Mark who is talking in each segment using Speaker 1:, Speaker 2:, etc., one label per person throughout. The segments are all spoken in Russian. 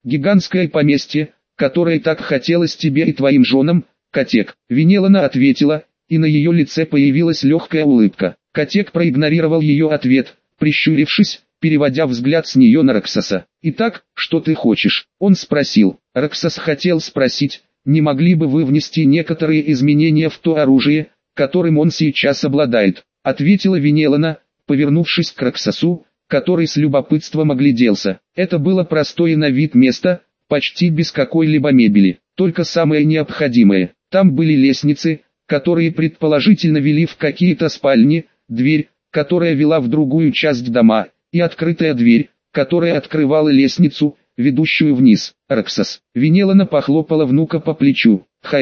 Speaker 1: гигантское поместье, которое так хотелось тебе и твоим женам, Котек. Венелана ответила, и на ее лице появилась легкая улыбка. Котек проигнорировал ее ответ, прищурившись, переводя взгляд с нее на Роксоса. «Итак, что ты хочешь?» Он спросил. Роксос хотел спросить, не могли бы вы внести некоторые изменения в то оружие, которым он сейчас обладает, ответила Венелана, повернувшись к Роксосу, который с любопытством огляделся. Это было простое на вид место, почти без какой-либо мебели, только самое необходимое. Там были лестницы, которые предположительно вели в какие-то спальни, дверь, которая вела в другую часть дома, и открытая дверь, которая открывала лестницу, ведущую вниз. Роксос. Венелана похлопала внука по плечу.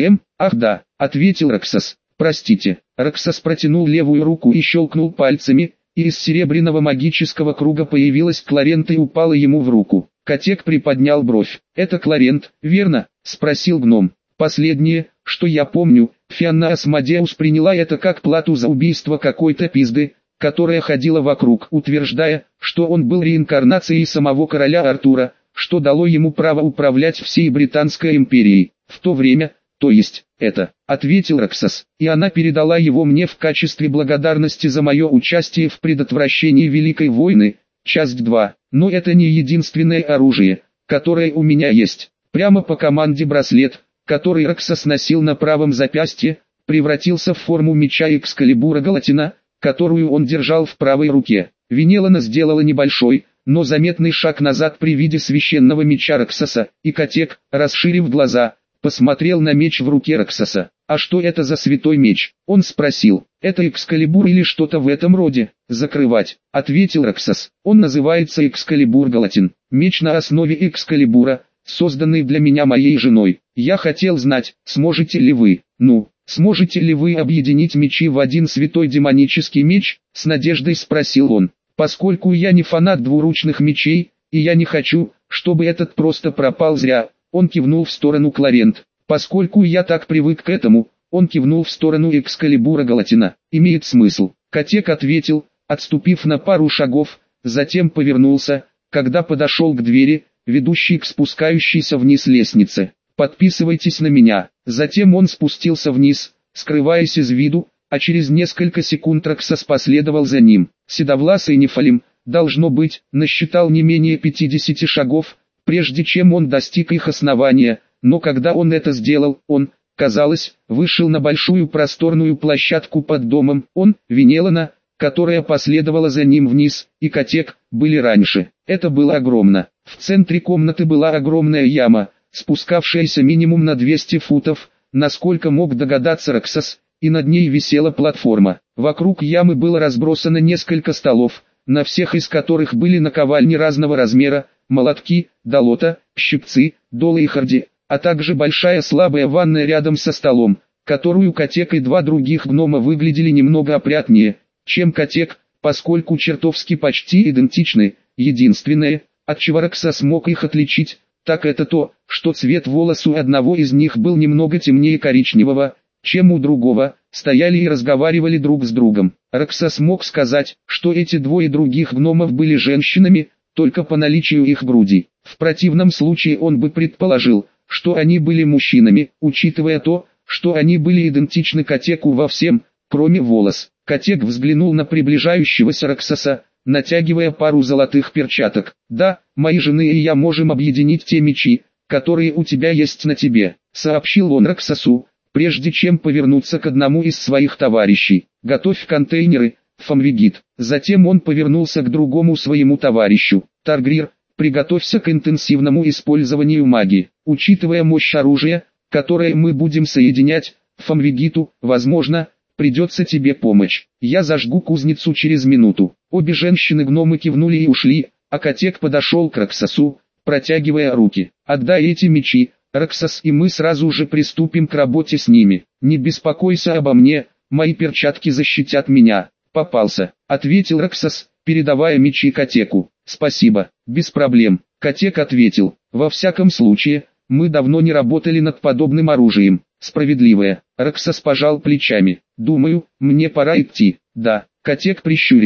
Speaker 1: Ах да, ответил Роксос. Простите. Роксос протянул левую руку и щелкнул пальцами, и из серебряного магического круга появилась Кларент и упала ему в руку. Котек приподнял бровь. «Это Кларент, верно?» – спросил гном. «Последнее, что я помню, Фианна Асмодеус приняла это как плату за убийство какой-то пизды, которая ходила вокруг, утверждая, что он был реинкарнацией самого короля Артура, что дало ему право управлять всей Британской империей. В то время, то есть, это», — ответил Роксос, — «и она передала его мне в качестве благодарности за мое участие в предотвращении Великой войны, часть 2. Но это не единственное оружие, которое у меня есть». Прямо по команде браслет, который Роксос носил на правом запястье, превратился в форму меча Экскалибура Галатина, которую он держал в правой руке. Венелана сделала небольшой, но заметный шаг назад при виде священного меча Роксоса, и Котек, расширив глаза, посмотрел на меч в руке Роксоса. «А что это за святой меч?» Он спросил. «Это Экскалибур или что-то в этом роде?» «Закрывать», — ответил Роксос. «Он называется Экскалибур Галатин. Меч на основе Экскалибура, созданный для меня моей женой. Я хотел знать, сможете ли вы, сможете ли вы объединить мечи в один святой демонический меч?» С надеждой спросил он. «Поскольку я не фанат двуручных мечей, и я не хочу, чтобы этот просто пропал зря», он кивнул в сторону Кларент. «Поскольку я так привык к этому», он кивнул в сторону Экскалибура Галатина. «Имеет смысл», Котек ответил, отступив на пару шагов, затем повернулся, когда подошел к двери, ведущей к спускающейся вниз лестнице. «Подписывайтесь на меня». Затем он спустился вниз, скрываясь из виду, а через несколько секунд Роксос последовал за ним. Седовласый Нефалим, должно быть, насчитал не менее 50 шагов, прежде чем он достиг их основания, но когда он это сделал, он, казалось, вышел на большую просторную площадку под домом. Он, Венелана, которая последовала за ним вниз, и Котек, были раньше. Это было огромно. В центре комнаты была огромная яма, спускавшаяся минимум на 200 футов, насколько мог догадаться Роксос, и над ней висела платформа. Вокруг ямы было разбросано несколько столов, на всех из которых были наковальни разного размера, молотки, долота, щипцы, долы и харди, а также большая слабая ванная рядом со столом, которую Котек и два других гнома выглядели немного опрятнее, чем Котек, поскольку чертовски почти идентичны. Единственное, от чего Роксос смог их отличить, так это то, что цвет волос у одного из них был немного темнее коричневого, чем у другого. Стояли и разговаривали друг с другом. Роксос мог сказать, что эти двое других гномов были женщинами, только по наличию их груди. В противном случае он бы предположил, что они были мужчинами, учитывая то, что они были идентичны Котеку во всем, кроме волос. Котек взглянул на приближающегося Роксоса, натягивая пару золотых перчаток. «Да, мои жены и я можем объединить те мечи, которые у тебя есть на тебе», — сообщил он Роксосу, прежде чем повернуться к одному из своих товарищей. «Готовь контейнеры, Фомвигит». Затем он повернулся к другому своему товарищу. «Таргрир, приготовься к интенсивному использованию магии. Учитывая мощь оружия, которое мы будем соединять, Фомвигиту, возможно, придется тебе помощь. Я зажгу кузницу через минуту». Обе женщины-гномы кивнули и ушли, а Котек подошел к Роксосу, протягивая руки. «Отдай эти мечи, Роксос, и мы сразу же приступим к работе с ними. Не беспокойся обо мне, мои перчатки защитят меня». «Попался», — ответил Роксос, передавая мечи Котеку. «Спасибо, без проблем», — Котек ответил. «Во всяком случае, мы давно не работали над подобным оружием». «Справедливое», — Роксос пожал плечами. «Думаю, мне пора идти». «Да», — Котек прищурился.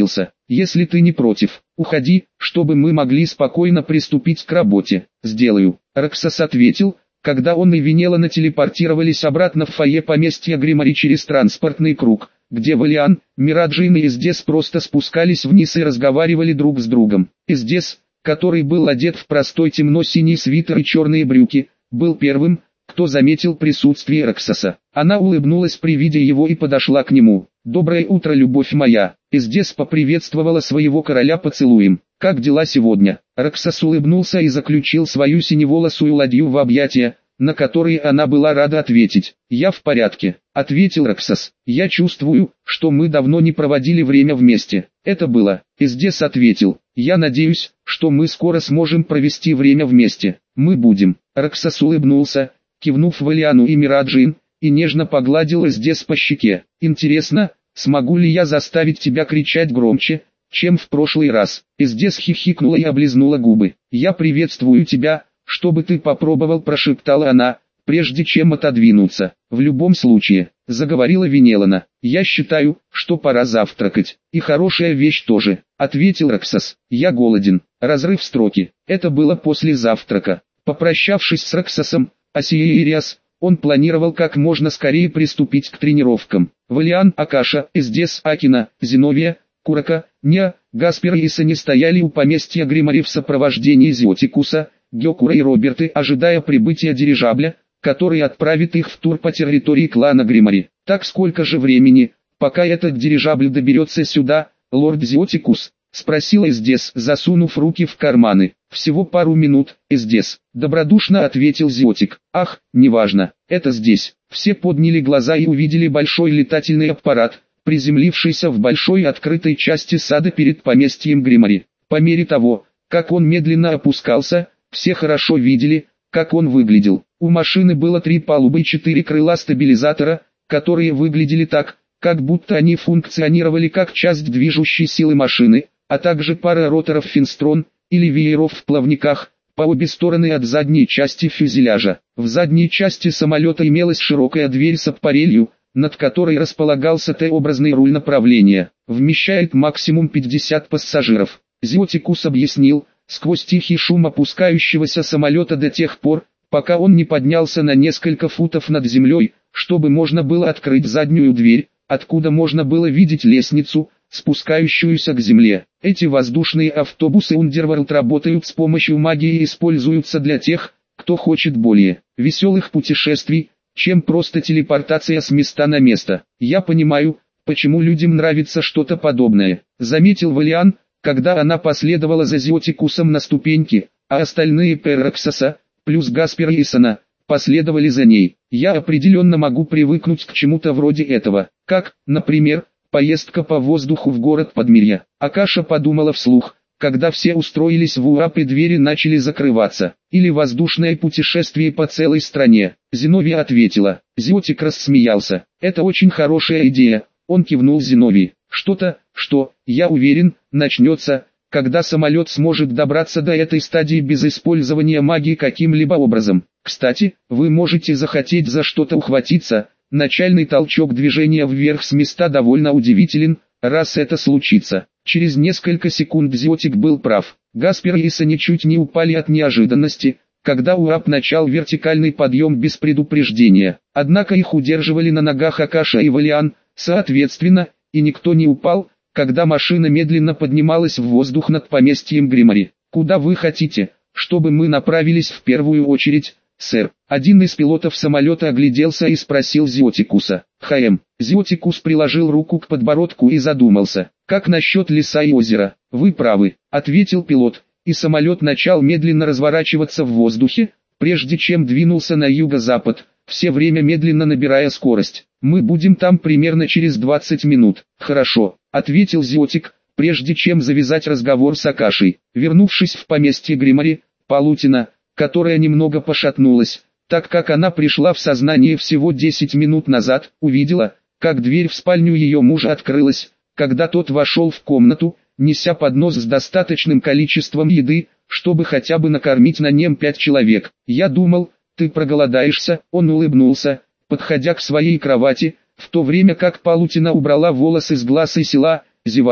Speaker 1: если ты не против. Уходи, чтобы мы могли спокойно приступить к работе. Сделаю. Роксос ответил, когда он и Венелана телепортировались обратно в фойе поместья Гримари через транспортный круг, где Валиан, Мираджин и Издес просто спускались вниз и разговаривали друг с другом. Издес, который был одет в простой темно-синий свитер и черные брюки, был первым, кто заметил присутствие Роксоса. Она улыбнулась при виде его и подошла к нему. «Доброе утро, любовь моя!» Издес поприветствовала своего короля поцелуем. «Как дела сегодня?» Роксос улыбнулся и заключил свою синеволосую ладью в объятия, на которые она была рада ответить. «Я в порядке», — ответил Роксос. «Я чувствую, что мы давно не проводили время вместе». «Это было», — Издес ответил. «Я надеюсь, что мы скоро сможем провести время вместе. Мы будем». Роксос улыбнулся, кивнув Валиану и Мираджин, и нежно погладил Издес по щеке. «Интересно, смогу ли я заставить тебя кричать громче, чем в прошлый раз?» Издес хихикнула и облизнула губы. «Я приветствую тебя, чтобы ты попробовал», — прошептала она, прежде чем отодвинуться. «В любом случае», — заговорила Венелана, — «я считаю, что пора завтракать». «И хорошая вещь тоже», — ответил Роксос. «Я голоден». Разрыв строки. Это было после завтрака. Попрощавшись с Роксосом, Асиериас, он планировал как можно скорее приступить к тренировкам. Валиан, Акаша, Издес, Акина, Зиновия, Курака, Ня, Гаспер и Сани стояли у поместья Гримари в сопровождении Зиотикуса, Гёкура и Роберты, ожидая прибытия дирижабля, который отправит их в тур по территории клана Гримари. «Так сколько же времени, пока этот дирижабль доберется сюда, лорд Зиотикус?» — спросил Издес, засунув руки в карманы. «Всего пару минут, Издес», — добродушно ответил Зиотик. «Ах, неважно, это здесь». Все подняли глаза и увидели большой летательный аппарат, приземлившийся в большой открытой части сада перед поместьем Гримари. По мере того, как он медленно опускался, все хорошо видели, как он выглядел. У машины было 3 палубы и 4 крыла стабилизатора, которые выглядели так, как будто они функционировали как часть движущей силы машины, а также пара роторов финстрон, или вееров в плавниках, по обе стороны от задней части фюзеляжа. В задней части самолета имелась широкая дверь с аппарелью, над которой располагался Т-образный руль направления. Вмещает максимум 50 пассажиров. Зиотикус объяснил, сквозь тихий шум опускающегося самолета до тех пор, пока он не поднялся на несколько футов над землей, чтобы можно было открыть заднюю дверь, откуда можно было видеть лестницу, спускающуюся к земле. Эти воздушные автобусы Underworld работают с помощью магии и используются для тех, кто хочет более веселых путешествий, чем просто телепортация с места на место. «Я понимаю, почему людям нравится что-то подобное», — заметил Валиан, когда она последовала за Зиотикусом на ступеньки, а остальные Перроксоса, плюс Гаспер и Сана, последовали за ней. «Я определенно могу привыкнуть к чему-то вроде этого, как, например, поездка по воздуху в город Подмирья». Акаша подумала вслух, когда все устроились в УАП и двери начали закрываться. «Или воздушное путешествие по целой стране», — Зиновия ответила. Зиотик рассмеялся. «Это очень хорошая идея», — он кивнул Зиновии. «Что-то, что, я уверен, начнется, когда самолет сможет добраться до этой стадии без использования магии каким-либо образом. Кстати, вы можете захотеть за что-то ухватиться. Начальный толчок движения вверх с места довольно удивителен, раз это случится». Через несколько секунд Зиотик был прав. Гаспер и Сани чуть не упали от неожиданности, когда УАП начал вертикальный подъем без предупреждения. Однако их удерживали на ногах Акаша и Валиан, соответственно, и никто не упал, когда машина медленно поднималась в воздух над поместьем Гримари. «Куда вы хотите, чтобы мы направились в первую очередь, сэр?» Один из пилотов самолета огляделся и спросил Зиотикуса. «ХМ». Зиотикус приложил руку к подбородку и задумался. «Как насчет леса и озера?» «Вы правы», — ответил пилот, и самолет начал медленно разворачиваться в воздухе, прежде чем двинулся на юго-запад, все время медленно набирая скорость. «Мы будем там примерно через 20 минут». «Хорошо», — ответил Зиотик, прежде чем завязать разговор с Акашей. Вернувшись в поместье Гримари, Палутина, которая немного пошатнулась, так как она пришла в сознание всего 10 минут назад, увидела, как дверь в спальню ее мужа открылась, когда тот вошел в комнату, неся поднос с достаточным количеством еды, чтобы хотя бы накормить на нем 5 человек. «Я думал, ты проголодаешься», — он улыбнулся, подходя к своей кровати, в то время как Палутина убрала волосы с глаз и села, зевая.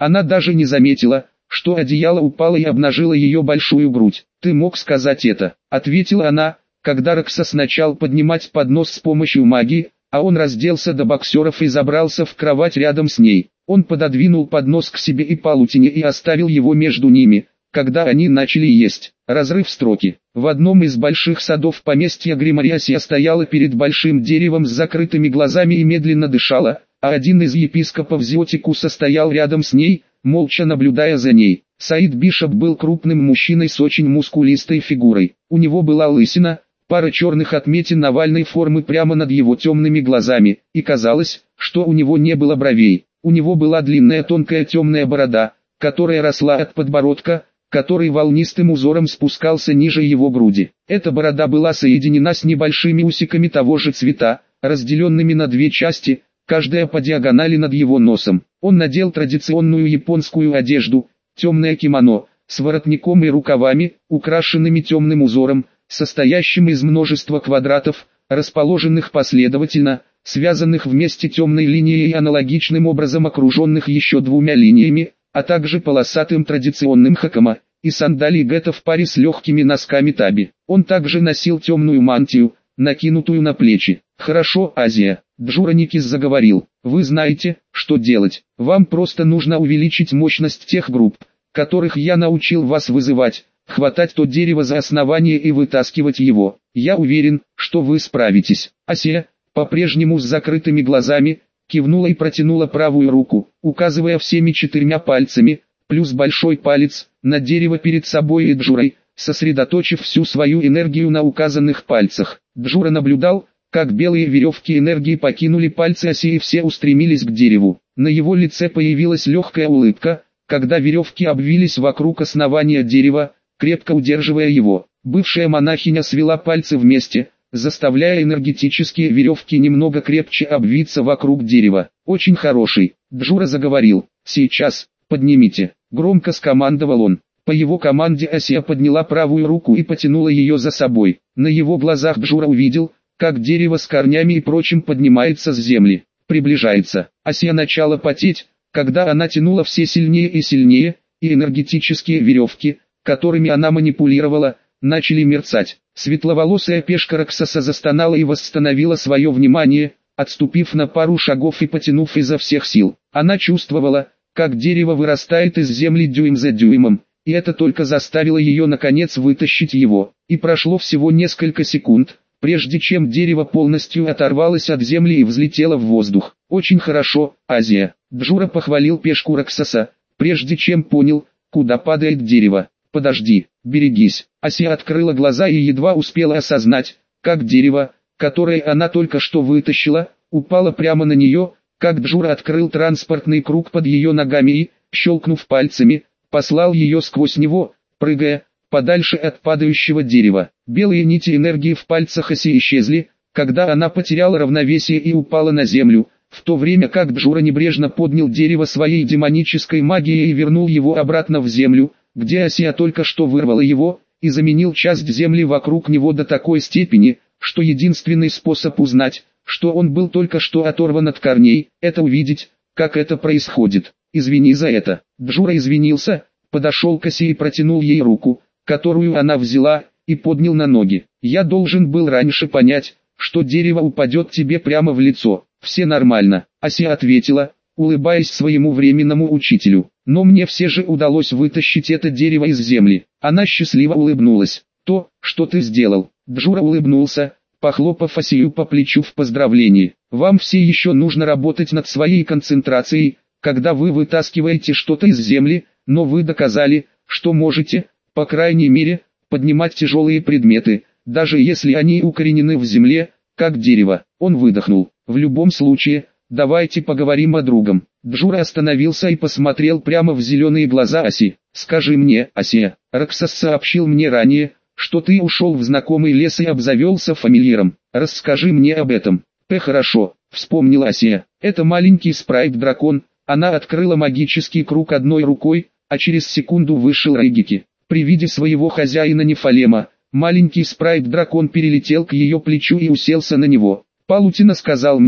Speaker 1: Она даже не заметила, что одеяло упало и обнажило ее большую грудь. «Ты мог сказать это», — ответила она, когда Роксос начал поднимать поднос с помощью магии, а он разделся до боксеров и забрался в кровать рядом с ней. Он пододвинул поднос к себе и Палутине и оставил его между ними, когда они начали есть. Разрыв строки. В одном из больших садов поместья Гримариасия стояла перед большим деревом с закрытыми глазами и медленно дышала, а один из епископов Зиотикуса стоял рядом с ней, молча наблюдая за ней. Саид Бишоп был крупным мужчиной с очень мускулистой фигурой. У него была лысина, пара черных отметин овальной формы прямо над его темными глазами, и казалось, что у него не было бровей. У него была длинная тонкая темная борода, которая росла от подбородка, который волнистым узором спускался ниже его груди. Эта борода была соединена с небольшими усиками того же цвета, разделенными на две части, каждая по диагонали над его носом. Он надел традиционную японскую одежду, темное кимоно, с воротником и рукавами, украшенными темным узором, состоящим из множества квадратов, расположенных последовательно, связанных вместе темной линией и аналогичным образом окруженных еще двумя линиями, а также полосатым традиционным хакама, и сандалии гетто в паре с легкими носками таби. Он также носил темную мантию, накинутую на плечи. «Хорошо, Азия», — Джураникис заговорил, — «вы знаете, что делать. Вам просто нужно увеличить мощность тех групп, которых я научил вас вызывать, хватать то дерево за основание и вытаскивать его. Я уверен, что вы справитесь». Асия, по-прежнему с закрытыми глазами, кивнула и протянула правую руку, указывая всеми 4 пальцами, плюс большой палец, на дерево перед собой и Джурой, сосредоточив всю свою энергию на указанных пальцах. Джура наблюдал, как белые веревки энергии покинули пальцы Аси и все устремились к дереву. На его лице появилась легкая улыбка, когда веревки обвились вокруг основания дерева, крепко удерживая его. Бывшая монахиня свела пальцы вместе, заставляя энергетические веревки немного крепче обвиться вокруг дерева. «Очень хороший», — Джура заговорил. «Сейчас, поднимите», — громко скомандовал он. По его команде Асия подняла правую руку и потянула ее за собой. На его глазах Джура увидел, как дерево с корнями и прочим поднимается с земли, приближается. Асия начала потеть, когда она тянула все сильнее и сильнее, и энергетические веревки, которыми она манипулировала, начали мерцать. Светловолосая пешка Роксоса застонала и восстановила свое внимание, отступив на пару шагов и потянув изо всех сил. Она чувствовала, как дерево вырастает из земли дюйм за дюймом, и это только заставило ее наконец вытащить его. И прошло всего несколько секунд, прежде чем дерево полностью оторвалось от земли и взлетело в воздух. «Очень хорошо, Азия», — Джура похвалил пешку Роксоса, прежде чем понял, куда падает дерево. «Подожди, берегись». Асия открыла глаза и едва успела осознать, как дерево, которое она только что вытащила, упало прямо на нее, как Джура открыл транспортный круг под ее ногами и, щелкнув пальцами, послал ее сквозь него, прыгая подальше от падающего дерева. Белые нити энергии в пальцах Аси исчезли, когда она потеряла равновесие и упала на землю, в то время как Джура небрежно поднял дерево своей демонической магией и вернул его обратно в землю, где Асия только что вырвала его, и заменил часть земли вокруг него до такой степени, что единственный способ узнать, что он был только что оторван от корней, это увидеть, как это происходит. «Извини за это». Джура извинился, подошел к Аси и протянул ей руку, которую она взяла, и поднял на ноги. «Я должен был раньше понять, что дерево упадет тебе прямо в лицо. Все нормально», Аси ответила, улыбаясь своему временному учителю. «Но мне все же удалось вытащить это дерево из земли». Она счастливо улыбнулась. «То, что ты сделал». Джура улыбнулся, похлопав Асию по плечу в поздравлении. «Вам все еще нужно работать над своей концентрацией, когда вы вытаскиваете что-то из земли, но вы доказали, что можете, по крайней мере, поднимать тяжелые предметы, даже если они укоренены в земле, как дерево». Он выдохнул. «В любом случае, давайте поговорим о другом». Джура остановился и посмотрел прямо в зеленые глаза Аси. «Скажи мне, Асия, Роксос сообщил мне ранее, что ты ушел в знакомый лес и обзавелся фамильяром. Расскажи мне об этом». «Хорошо», — вспомнила Асия. «Это маленький спрайт-дракон». Она открыла магический круг одной рукой, а через секунду вышел Рейгики. При виде своего хозяина Нефалема, маленький спрайт-дракон перелетел к ее плечу и уселся на него. «Палутина сказал мне,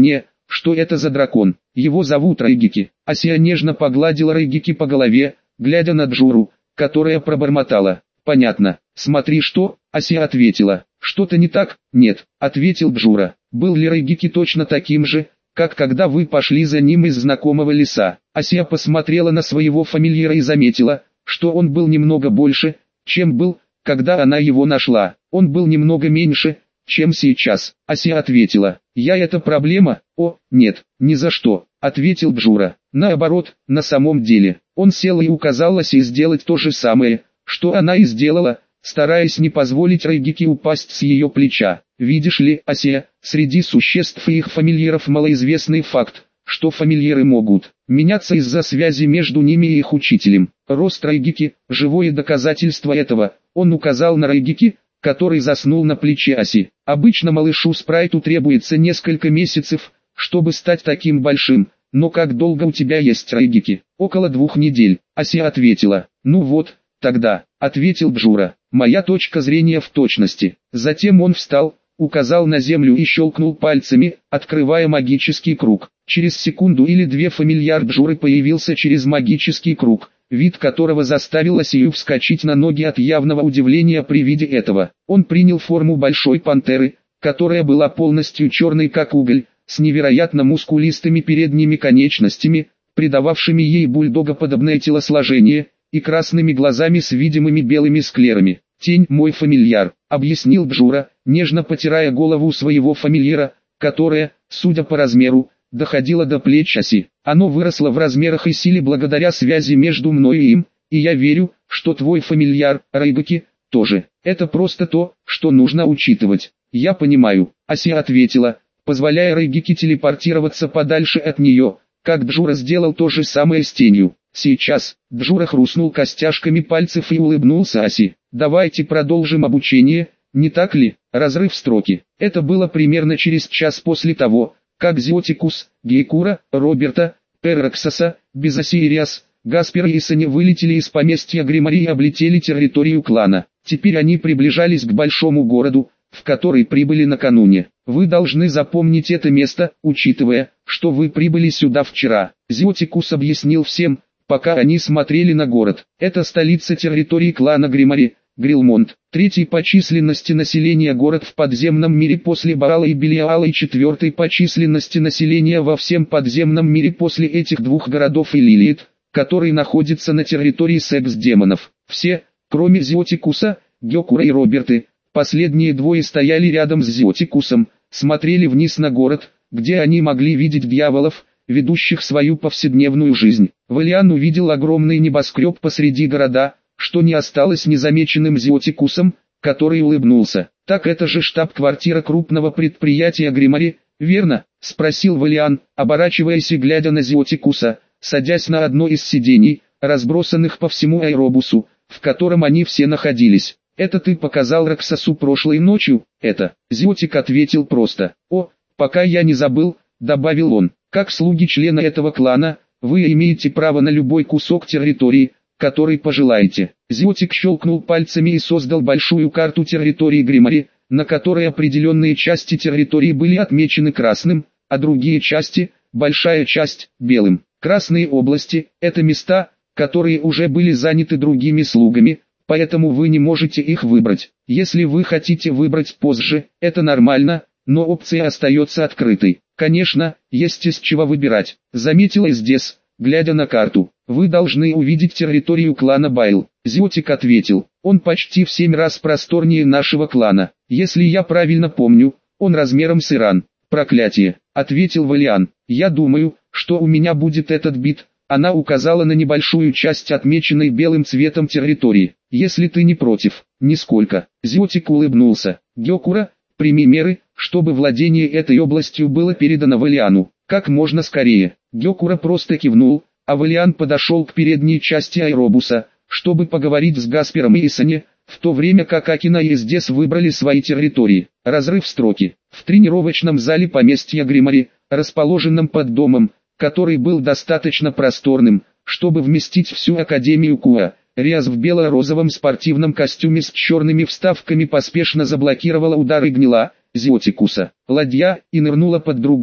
Speaker 1: что это за дракон. Его зовут Райгики. Асия нежно погладила Райгики по голове, глядя на Джуру, которая пробормотала: «Понятно. Смотри что?» Асия ответила: «Что-то не так?» «Нет», ответил Джура. «Был ли Райгики точно таким же, как когда вы пошли за ним из знакомого леса?» Асия посмотрела на своего фамильяра и заметила, что он был немного больше, чем был, когда она его нашла. Он был немного меньше, чем сейчас. Асия ответила: «Я это проблема?» «О, нет, ни за что», ответил Джура. Наоборот, на самом деле. Он сел и указал Асии сделать то же самое, что она и сделала, стараясь не позволить Райгики упасть с ее плеча. «Видишь ли, Асия, среди существ и их фамильяров малоизвестный факт, что фамильяры могут меняться из-за связи между ними и их учителем. Рост Райгики – живое доказательство этого». Он указал на Райгики, который заснул на плече Аси. «Обычно малышу Спрайту требуется несколько месяцев, чтобы стать таким большим, но как долго у тебя есть Райгики?» «Около 2 недель», Асия ответила. «Ну вот, тогда», ответил Джура. «Моя точка зрения в точности». Затем он встал, указал на землю и щелкнул пальцами, открывая магический круг. Через секунду или две фамильяр Джуры появился через магический круг, вид которого заставил Асию вскочить на ноги от явного удивления при виде этого. Он принял форму большой пантеры, которая была полностью черной как уголь, с невероятно мускулистыми передними конечностями, придававшими ей бульдогоподобное телосложение, и красными глазами с видимыми белыми склерами. «Тень, мой фамильяр», объяснил Джура, нежно потирая голову своего фамильяра, которая, судя по размеру, доходила до плеч Аси. «Оно выросло в размерах и силе благодаря связи между мной и им, и я верю, что твой фамильяр, Райгики, тоже. Это просто то, что нужно учитывать». «Я понимаю», Аси ответила, позволяя Райгики телепортироваться подальше от нее, как Джура сделал то же самое с тенью. Сейчас, Джура хрустнул костяшками пальцев и улыбнулся Аси. «Давайте продолжим обучение, не так ли?» Разрыв строки. Это было примерно через час после того, как Зиотикус, Гейкура, Роберта, Перроксоса, Безосириас, Гаспер и Исани вылетели из поместья Гримари и облетели территорию клана. Теперь они приближались к большому городу, в который прибыли накануне. «Вы должны запомнить это место, учитывая, что вы прибыли сюда вчера», Зиотикус объяснил всем, пока они смотрели на город. «Это столица территории клана Гримари, Грилмонт, третий по численности населения город в подземном мире после Баала и Белиала и четвертый по численности населения во всем подземном мире после этих двух городов и Лилиет, который находится на территории секс-демонов. Все, кроме Зиотикуса, Гёкура и Роберты, последние двое стояли рядом с Зиотикусом, смотрели вниз на город, где они могли видеть дьяволов, ведущих свою повседневную жизнь. Валиан увидел огромный небоскреб посреди города, что не осталось незамеченным Зиотикусом, который улыбнулся. «Так это же штаб-квартира крупного предприятия Гримари, верно?» – спросил Валиан, оборачиваясь и глядя на Зиотикуса, садясь на одно из сидений, разбросанных по всему аэробусу, в котором они все находились. «Это ты показал Роксосу прошлой ночью?» «Это». Зиотик ответил просто. «О, пока я не забыл», – добавил он, – «как слуги члена этого клана, вы имеете право на любой кусок территории, который пожелаете». Зиотик щелкнул пальцами и создал большую карту территории Гримари, на которой определенные части территории были отмечены красным, а другие части, большая часть, белым. Красные области – это места, которые уже были заняты другими слугами, поэтому вы не можете их выбрать. Если вы хотите выбрать позже, это нормально, но опция остается открытой. Конечно, есть из чего выбирать, заметила Эздес, глядя на карту. «Вы должны увидеть территорию клана Байл», Зиотик ответил. «Он почти в 7 раз просторнее нашего клана. Если я правильно помню, он размером с Иран». «Проклятие», ответил Валиан. «Я думаю, что у меня будет этот бит». Она указала на небольшую часть отмеченной белым цветом территории. «Если ты не против». «Нисколько». Зиотик улыбнулся. «Гёкура, прими меры, чтобы владение этой областью было передано Валиану как можно скорее». Гёкура просто кивнул, а Валиан подошел к передней части аэробуса, чтобы поговорить с Гаспером и Исане, в то время как Акина и Эздес выбрали свои территории. Разрыв строки. В тренировочном зале поместья Гримари, расположенном под домом, который был достаточно просторным, чтобы вместить всю Академию Куа, Риас в бело-розовом спортивном костюме с черными вставками поспешно заблокировала удары гнила Зиотикуса. Ладья и нырнула под другую,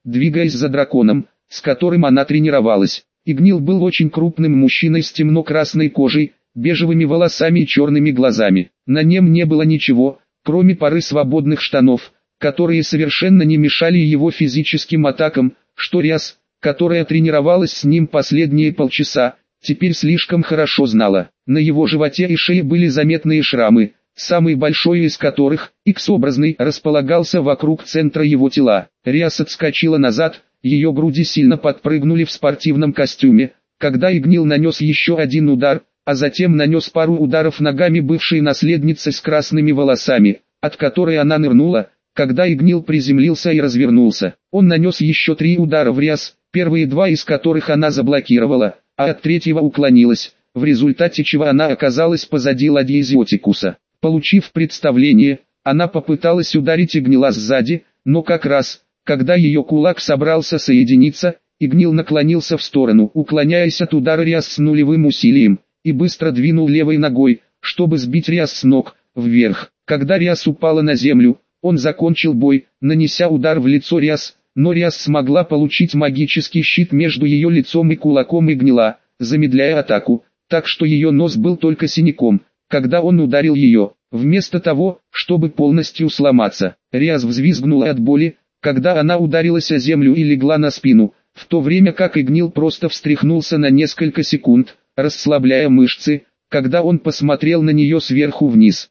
Speaker 1: двигаясь за драконом, с которым она тренировалась. Игнил был очень крупным мужчиной с темно-красной кожей, бежевыми волосами и черными глазами. На нем не было ничего, кроме пары свободных штанов, которые совершенно не мешали его физическим атакам, что Риас, которая тренировалась с ним последние полчаса, теперь слишком хорошо знала. На его животе и шее были заметные шрамы, самый большой из которых, X-образный, располагался вокруг центра его тела. Риас отскочила назад, ее груди сильно подпрыгнули в спортивном костюме, когда Игнил нанес еще один удар, а затем нанес пару ударов ногами бывшей наследницы с красными волосами, от которой она нырнула, когда Игнил приземлился и развернулся. Он нанес еще 3 удара в Риас, первые 2 из которых она заблокировала, а от третьего уклонилась, в результате чего она оказалась позади ладьи Зиотикуса. Получив представление, она попыталась ударить Игнила сзади, но как раз, когда ее кулак собрался соединиться, Игнил наклонился в сторону, уклоняясь от удара Риас с нулевым усилием, и быстро двинул левой ногой, чтобы сбить Риас с ног, вверх. Когда Риас упала на землю, он закончил бой, нанеся удар в лицо Риас, но Риас смогла получить магический щит между ее лицом и кулаком Игнила, замедляя атаку, так что ее нос был только синяком, когда он ударил ее. Вместо того, чтобы полностью сломаться, Риас взвизгнула от боли, когда она ударилась о землю и легла на спину, в то время как Игнил просто встряхнулся на несколько секунд, расслабляя мышцы, когда он посмотрел на нее сверху вниз.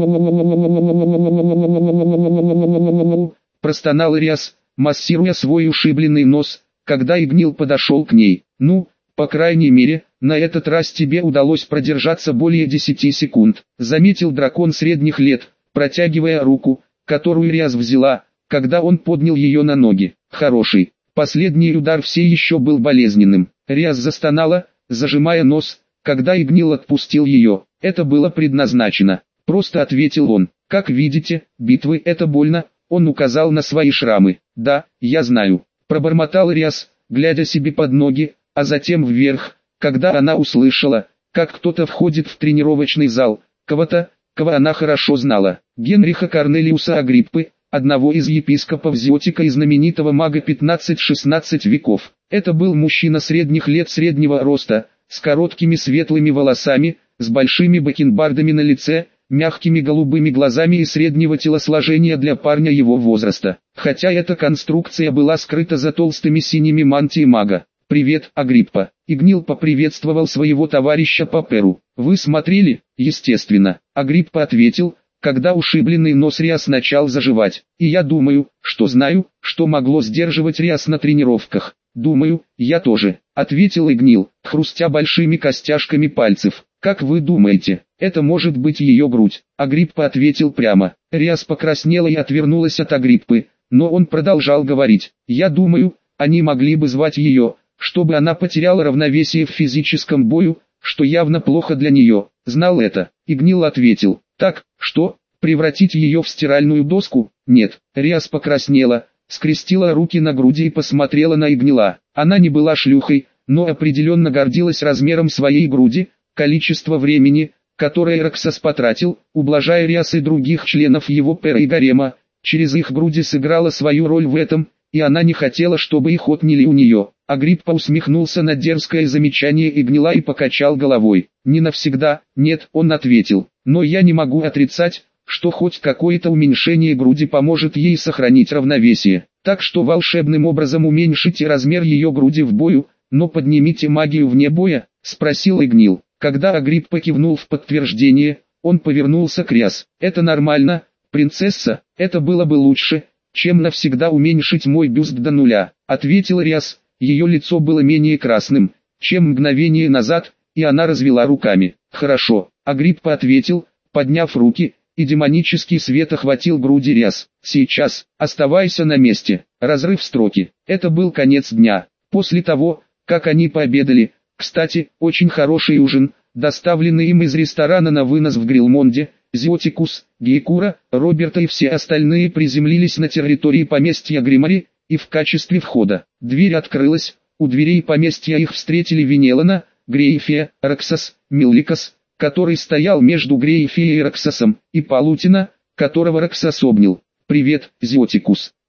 Speaker 1: Простонал Риас, массируя свой ушибленный нос, когда Игнил подошел к ней. «Ну, по крайней мере, на этот раз тебе удалось продержаться более 10 секунд», заметил дракон средних лет, протягивая руку, которую Риас взяла, когда он поднял ее на ноги. «Хороший». Последний удар все еще был болезненным. Риас застонала, зажимая нос, когда Игнил отпустил ее. «Это было предназначено», — просто ответил он. «Как видите, битвы — это больно», — он указал на свои шрамы. «Да, я знаю», — пробормотал Риас, глядя себе под ноги, а затем вверх, когда она услышала, как кто-то входит в тренировочный зал, кого-то, кого она хорошо знала. Генриха Корнелиуса Агриппы, одного из епископов Зиотика и знаменитого мага 15-16 веков. Это был мужчина средних лет среднего роста, с короткими светлыми волосами, с большими бакенбардами на лице, мягкими голубыми глазами и среднего телосложения для парня его возраста. Хотя эта конструкция была скрыта за толстыми синими мантией мага. «Привет, Агриппа!» Игнил поприветствовал своего товарища по перу. «Вы смотрели?» «Естественно», Агриппа ответил, когда ушибленный нос Риас начал заживать. «И я думаю, что знаю, что могло сдерживать Риас на тренировках». «Думаю, я тоже», ответил Игнил, хрустя большими костяшками пальцев. «Как вы думаете, это может быть ее грудь?» Агриппа ответил прямо. Риас покраснела и отвернулась от Агриппы, но он продолжал говорить. «Я думаю, они могли бы звать ее, чтобы она потеряла равновесие в физическом бою, что явно плохо для нее». Знал это. Игнил ответил. «Так, что, превратить ее в стиральную доску?» «Нет». Риас покраснела, скрестила руки на груди и посмотрела на Игнила. Она не была шлюхой, но определенно гордилась размером своей груди, количество времени, которое Роксос потратил, ублажая Риас и других членов его пера и гарема, через их груди сыграла свою роль в этом, и она не хотела, чтобы их отняли у нее. Агриппа усмехнулся на дерзкое замечание Игнила и покачал головой. «Не навсегда, нет», он ответил, «но я не могу отрицать, что хоть какое-то уменьшение груди поможет ей сохранить равновесие. Так что волшебным образом уменьшите размер ее груди в бою, но поднимите магию вне боя», спросил Игнил. Когда Агриппа кивнул в подтверждение, он повернулся к Риас. «Это нормально, принцесса, это было бы лучше, чем навсегда уменьшить мой бюст до нуля», ответил Риас. Ее лицо было менее красным, чем мгновение назад, и она развела руками. «Хорошо», Агриппа ответил, подняв руки, и демонический свет охватил груди Риас. «Сейчас, оставайся на месте». Разрыв строки. Это был конец дня. После того, как они пообедали, кстати, очень хороший ужин, доставленный им из ресторана на вынос в Грилмонде, Зиотикус, Гейкура, Роберта и все остальные приземлились на территории поместья Гримари, и в качестве входа. Дверь открылась, у дверей поместья их встретили Венелана, Грейфия, Роксос, Милликос, который стоял между Грейфией и Роксосом, и Палутина, которого Роксос обнял. «Привет, Зиотикус».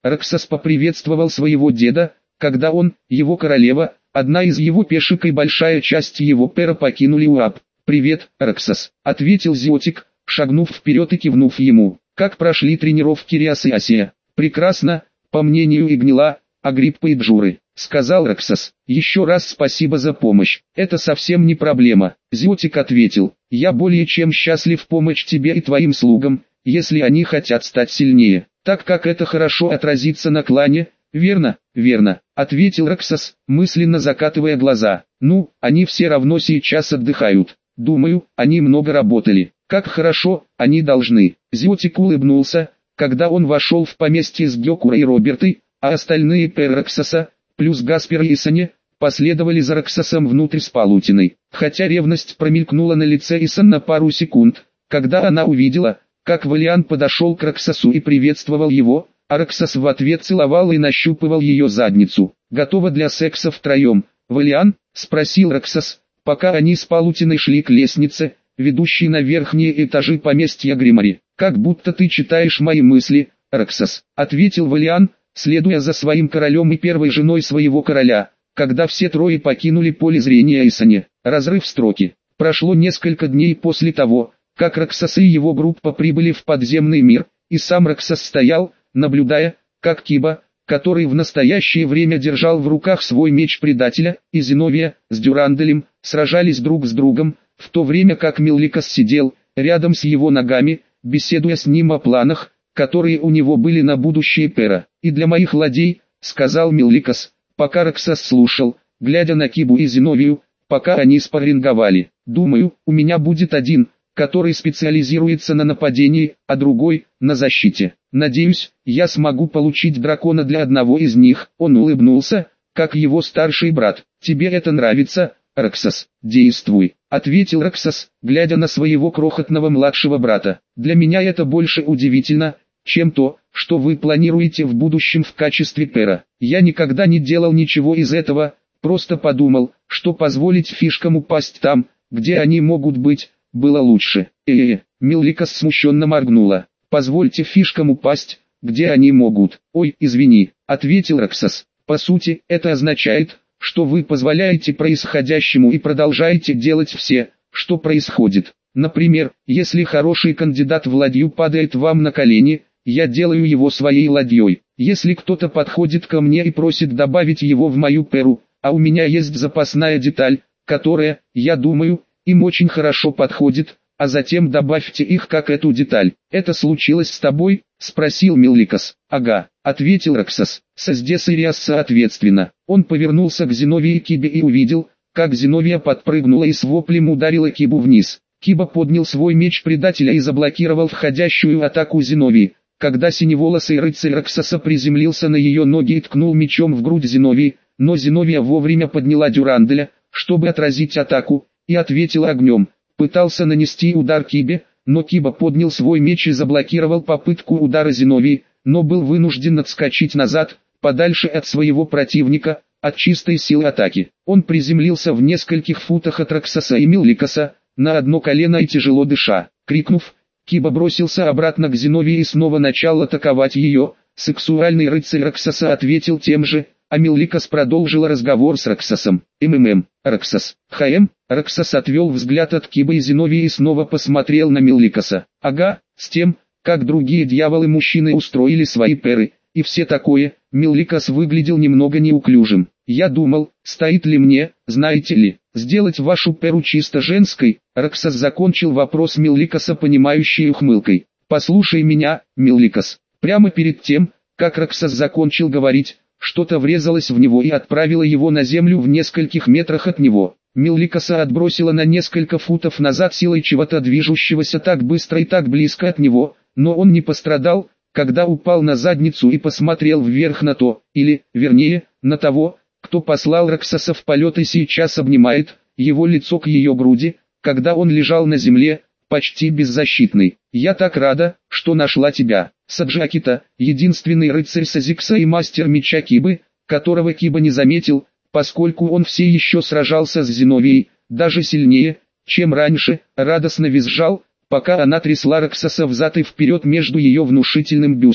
Speaker 1: Раксас поприветствовал своего деда, когда он, его королева, одна из его пешек и большая часть его пера покинули Уап. «Привет, Раксас», — ответил Зиотик, шагнув вперед и кивнув ему. «Как прошли тренировки Риас и Асия?» «Прекрасно, по мнению Игнила, Агриппа и Джуры», — сказал Раксас. «Еще раз спасибо за помощь. Это совсем не проблема», — Зиотик ответил. «Я более чем счастлив помочь тебе и твоим слугам, если они хотят стать сильнее, так как это хорошо отразится на клане». «Верно, верно», — ответил Раксас, мысленно закатывая глаза. «Ну, они все равно сейчас отдыхают. Думаю, они много работали. Как хорошо, они должны». Зиотик улыбнулся, когда он вошел в поместье с Гёкура и Робертой, а остальные пэр Раксаса, плюс Гаспер и Исане, последовали за Раксасом внутрь с полутиной. Хотя ревность промелькнула на лице Исан на пару секунд, когда она увидела, как Валиан подошел к Раксасу и приветствовал его, а Раксас в ответ целовал и нащупывал ее задницу. «Готова для секса втроем, Валиан?» — спросил Раксас, пока они с полутиной шли к лестнице, ведущей на верхние этажи поместья Гримари. «Как будто ты читаешь мои мысли, Раксас», — ответил Валиан, следуя за своим королем и первой женой своего короля, когда все трое покинули поле зрения Исане. Разрыв строки. Прошло несколько дней после того, как Раксас и его группа прибыли в подземный мир, и сам Раксас стоял, наблюдая, как Киба, который в настоящее время держал в руках свой меч предателя, и Зиновия, с Дюранделем, сражались друг с другом, в то время как Милликас сидел, рядом с его ногами, беседуя с ним о планах, которые у него были на будущее пера. «И для моих ладей», — сказал Милликас, пока Раксас слушал, глядя на Кибу и Зиновию, пока они спарринговали. «Думаю, у меня будет один, который специализируется на нападении, а другой – на защите. Надеюсь, я смогу получить дракона для одного из них». Он улыбнулся, как его старший брат. «Тебе это нравится, Раксас?» «Действуй», — ответил Раксас, глядя на своего крохотного младшего брата. «Для меня это больше удивительно, чем то, что вы планируете в будущем в качестве пера. Я никогда не делал ничего из этого, просто подумал, что позволить фишкам упасть там, где они могут быть, было лучше». Милликас смущенно моргнула. «Позвольте фишкам упасть, где они могут». «Ой, извини», — ответил Раксас. «По сути, это означает, что вы позволяете происходящему и продолжаете делать все, что происходит. Например, если хороший кандидат в ладью падает вам на колени, я делаю его своей ладьей. Если кто-то подходит ко мне и просит добавить его в мою перу, а у меня есть запасная деталь, которая, я думаю, им очень хорошо подходит, а затем добавьте их как эту деталь». «Это случилось с тобой?» — спросил Милликас. «Ага», — ответил Раксас. «Создес и Риас соответственно». Он повернулся к Зиновии и Кибе и увидел, как Зиновия подпрыгнула и с воплем ударила Кибу вниз. Киба поднял свой меч предателя и заблокировал входящую атаку Зиновии. Когда синеволосый рыцарь Раксаса приземлился на ее ноги и ткнул мечом в грудь Зиновии, но Зиновия вовремя подняла Дюранделя, чтобы отразить атаку, и ответила огнем. Пытался нанести удар Кибе, но Киба поднял свой меч и заблокировал попытку удара Зиновии, но был вынужден отскочить назад, подальше от своего противника, от чистой силы атаки. Он приземлился в нескольких футах от Раксаса и Милликаса, на одно колено и тяжело дыша. Крикнув, Киба бросился обратно к Зиновии и снова начал атаковать ее. Сексуальный рыцарь Раксаса ответил тем же, а Милликас продолжила разговор с Раксасом. Раксас. Раксас отвел взгляд от Кибы и Зиновии и снова посмотрел на Милликаса. «Ага, с тем, как другие дьяволы-мужчины устроили свои перы, и все такое». Милликас выглядел немного неуклюжим. «Я думал, стоит ли мне, знаете ли, сделать вашу перу чисто женской?» Раксас закончил вопрос Милликаса понимающей ухмылкой. «Послушай меня, Милликас». Прямо перед тем, как Раксас закончил говорить, что-то врезалось в него и отправило его на землю в нескольких метрах от него. Милликаса отбросило на несколько футов назад силой чего-то движущегося так быстро и так близко от него, но он не пострадал, когда упал на задницу и посмотрел вверх на то, или, вернее, на того, кто послал Раксаса в полет и сейчас обнимает его лицо к ее груди, когда он лежал на земле, почти беззащитный. «Я так рада, что нашла тебя». Саджакита, единственный рыцарь Сазикса и мастер меча Кибы, которого Киба не заметил, поскольку он все еще сражался с Зиновией, даже сильнее, чем раньше, радостно визжал, пока она трясла Раксаса взад и вперед между ее внушительным бюстом.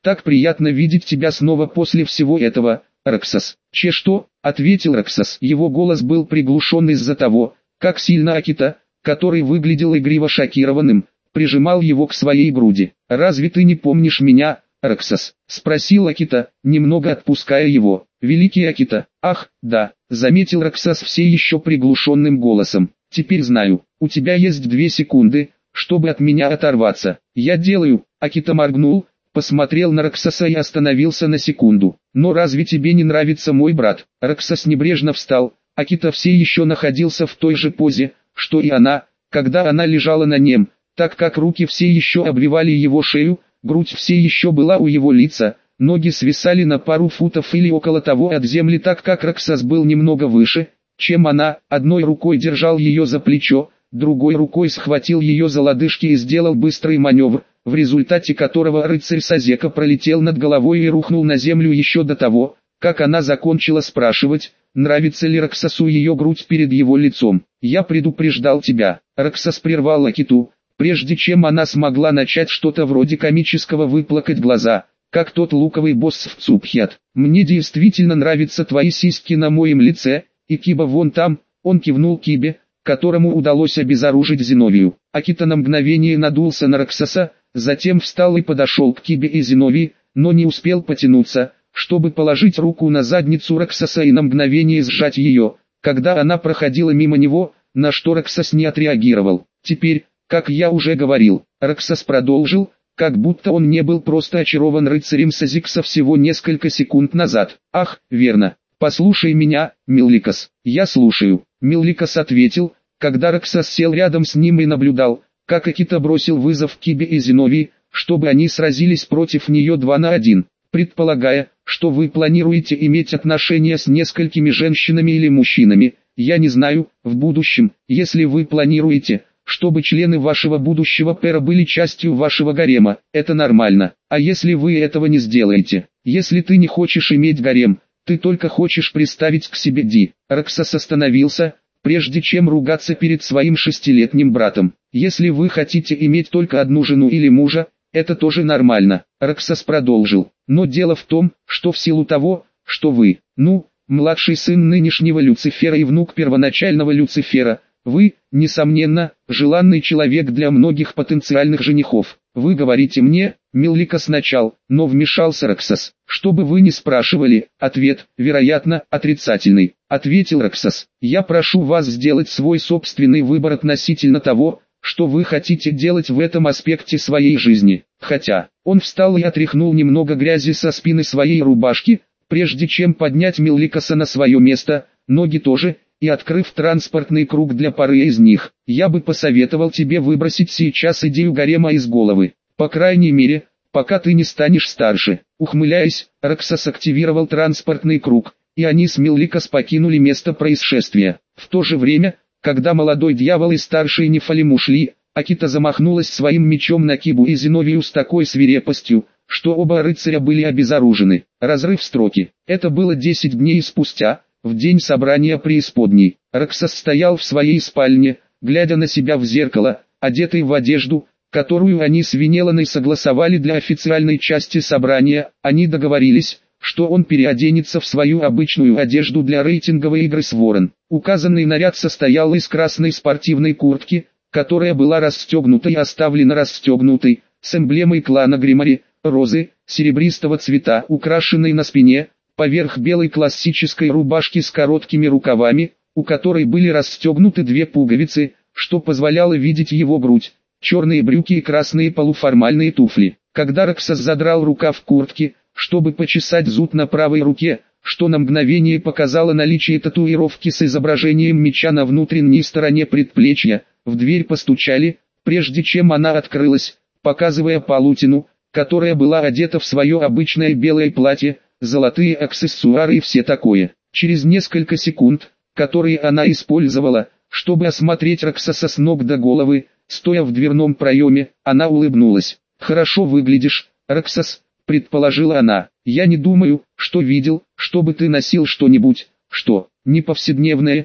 Speaker 1: Так приятно видеть тебя снова после всего этого, Роксос. Что? Ответил Роксос. Его голос был приглушен из-за того, как сильно Акита, который выглядел игриво шокированным, прижимал его к своей груди. «Разве ты не помнишь меня, Роксос?» — спросил Акита, немного отпуская его. «Великий Акита, ах, да», — заметил Роксос все еще приглушенным голосом. «Теперь знаю, у тебя есть 2 секунды, чтобы от меня оторваться. Я делаю». Акита моргнул, посмотрел на Роксоса и остановился на секунду. «Но разве тебе не нравится мой брат?» Роксос небрежно встал. Акита все еще находился в той же позе, что и она, когда она лежала на нем, так как руки все еще обвивали его шею, грудь все еще была у его лица, ноги свисали на пару футов или около того от земли, так как Роксос был немного выше, чем она. Одной рукой держал ее за плечо, другой рукой схватил ее за лодыжки и сделал быстрый маневр, в результате которого рыцарь Сазека пролетел над головой и рухнул на землю еще до того, как она закончила спрашивать, нравится ли Роксосу ее грудь перед его лицом. «Я предупреждал тебя». Роксос прервал Акиту, прежде чем она смогла начать что-то вроде комического выплакать глаза, как тот луковый босс в Цупхьят. «Мне действительно нравятся твои сиськи на моем лице, и Киба вон там», он кивнул Кибе, которому удалось обезоружить Зиновию. Акита на мгновение надулся на Роксоса, затем встал и подошел к Кибе и Зиновии, но не успел потянуться, чтобы положить руку на задницу Роксоса и на мгновение сжать ее, когда она проходила мимо него, на что Роксос не отреагировал. «Теперь, как я уже говорил», Роксос продолжил, как будто он не был просто очарован рыцарем Сазикса всего несколько секунд назад. «Ах, верно. Послушай меня, Милликос». «Я слушаю». Милликос ответил, когда Роксос сел рядом с ним и наблюдал, как Акита бросил вызов Кибе и Зиновии, чтобы они сразились против нее 2 на 1. «Предполагая, что вы планируете иметь отношения с несколькими женщинами или мужчинами, я не знаю, в будущем, если вы планируете, чтобы члены вашего будущего пэра были частью вашего гарема, это нормально. А если вы этого не сделаете, если ты не хочешь иметь гарем, ты только хочешь приставить к себе Ди». Роксос остановился, прежде чем ругаться перед своим 6-летним братом. «Если вы хотите иметь только одну жену или мужа, это тоже нормально», Роксос продолжил. «Но дело в том, что в силу того, что вы, младший сын нынешнего Люцифера и внук первоначального Люцифера, вы, несомненно, желанный человек для многих потенциальных женихов. Вы говорите мне, Милликос начал, но вмешался Роксос. Чтобы вы не спрашивали, ответ, вероятно, отрицательный», ответил Роксос. «Я прошу вас сделать свой собственный выбор относительно того, что вы хотите делать в этом аспекте своей жизни». Хотя, он встал и отряхнул немного грязи со спины своей рубашки, прежде чем поднять Милликоса на свое место, ноги тоже, и открыв транспортный круг для пары из них. «Я бы посоветовал тебе выбросить сейчас идею гарема из головы, по крайней мере, пока ты не станешь старше». Ухмыляясь, Роксос активировал транспортный круг, и они с Милликос покинули место происшествия. В то же время, когда молодой дьявол и старший Нефалим ушли, Акита замахнулась своим мечом на Кибу и Зиновию с такой свирепостью, что оба рыцаря были обезоружены. Разрыв строки. Это было 10 дней спустя, в день собрания преисподней. Роксос стоял в своей спальне, глядя на себя в зеркало, одетый в одежду, которую они с Венеланой согласовали для официальной части собрания. Они договорились, что он переоденется в свою обычную одежду для рейтинговой игры с Ворон. Указанный наряд состоял из красной спортивной куртки, которая была расстегнута и оставлена расстегнутой, с эмблемой клана Гримари, розы, серебристого цвета, украшенной на спине, поверх белой классической рубашки с короткими рукавами, у которой были расстегнуты 2 пуговицы, что позволяло видеть его грудь, черные брюки и красные полуформальные туфли. Когда Роксос задрал рукав куртки, чтобы почесать зуд на правой руке, что на мгновение показало наличие татуировки с изображением меча на внутренней стороне предплечья, в дверь постучали, прежде чем она открылась, показывая Палутину, которая была одета в свое обычное белое платье, золотые аксессуары и все такое. Через несколько секунд, которые она использовала, чтобы осмотреть Роксоса с ног до головы, стоя в дверном проеме, она улыбнулась. «Хорошо выглядишь, Роксос», предположила она. «Я не думаю, что видел, чтобы ты носил что-нибудь, что, не повседневное,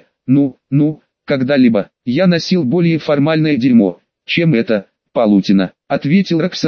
Speaker 1: когда-либо. Я носил более формальное дерьмо, чем это, Палутина», ответил Роксос,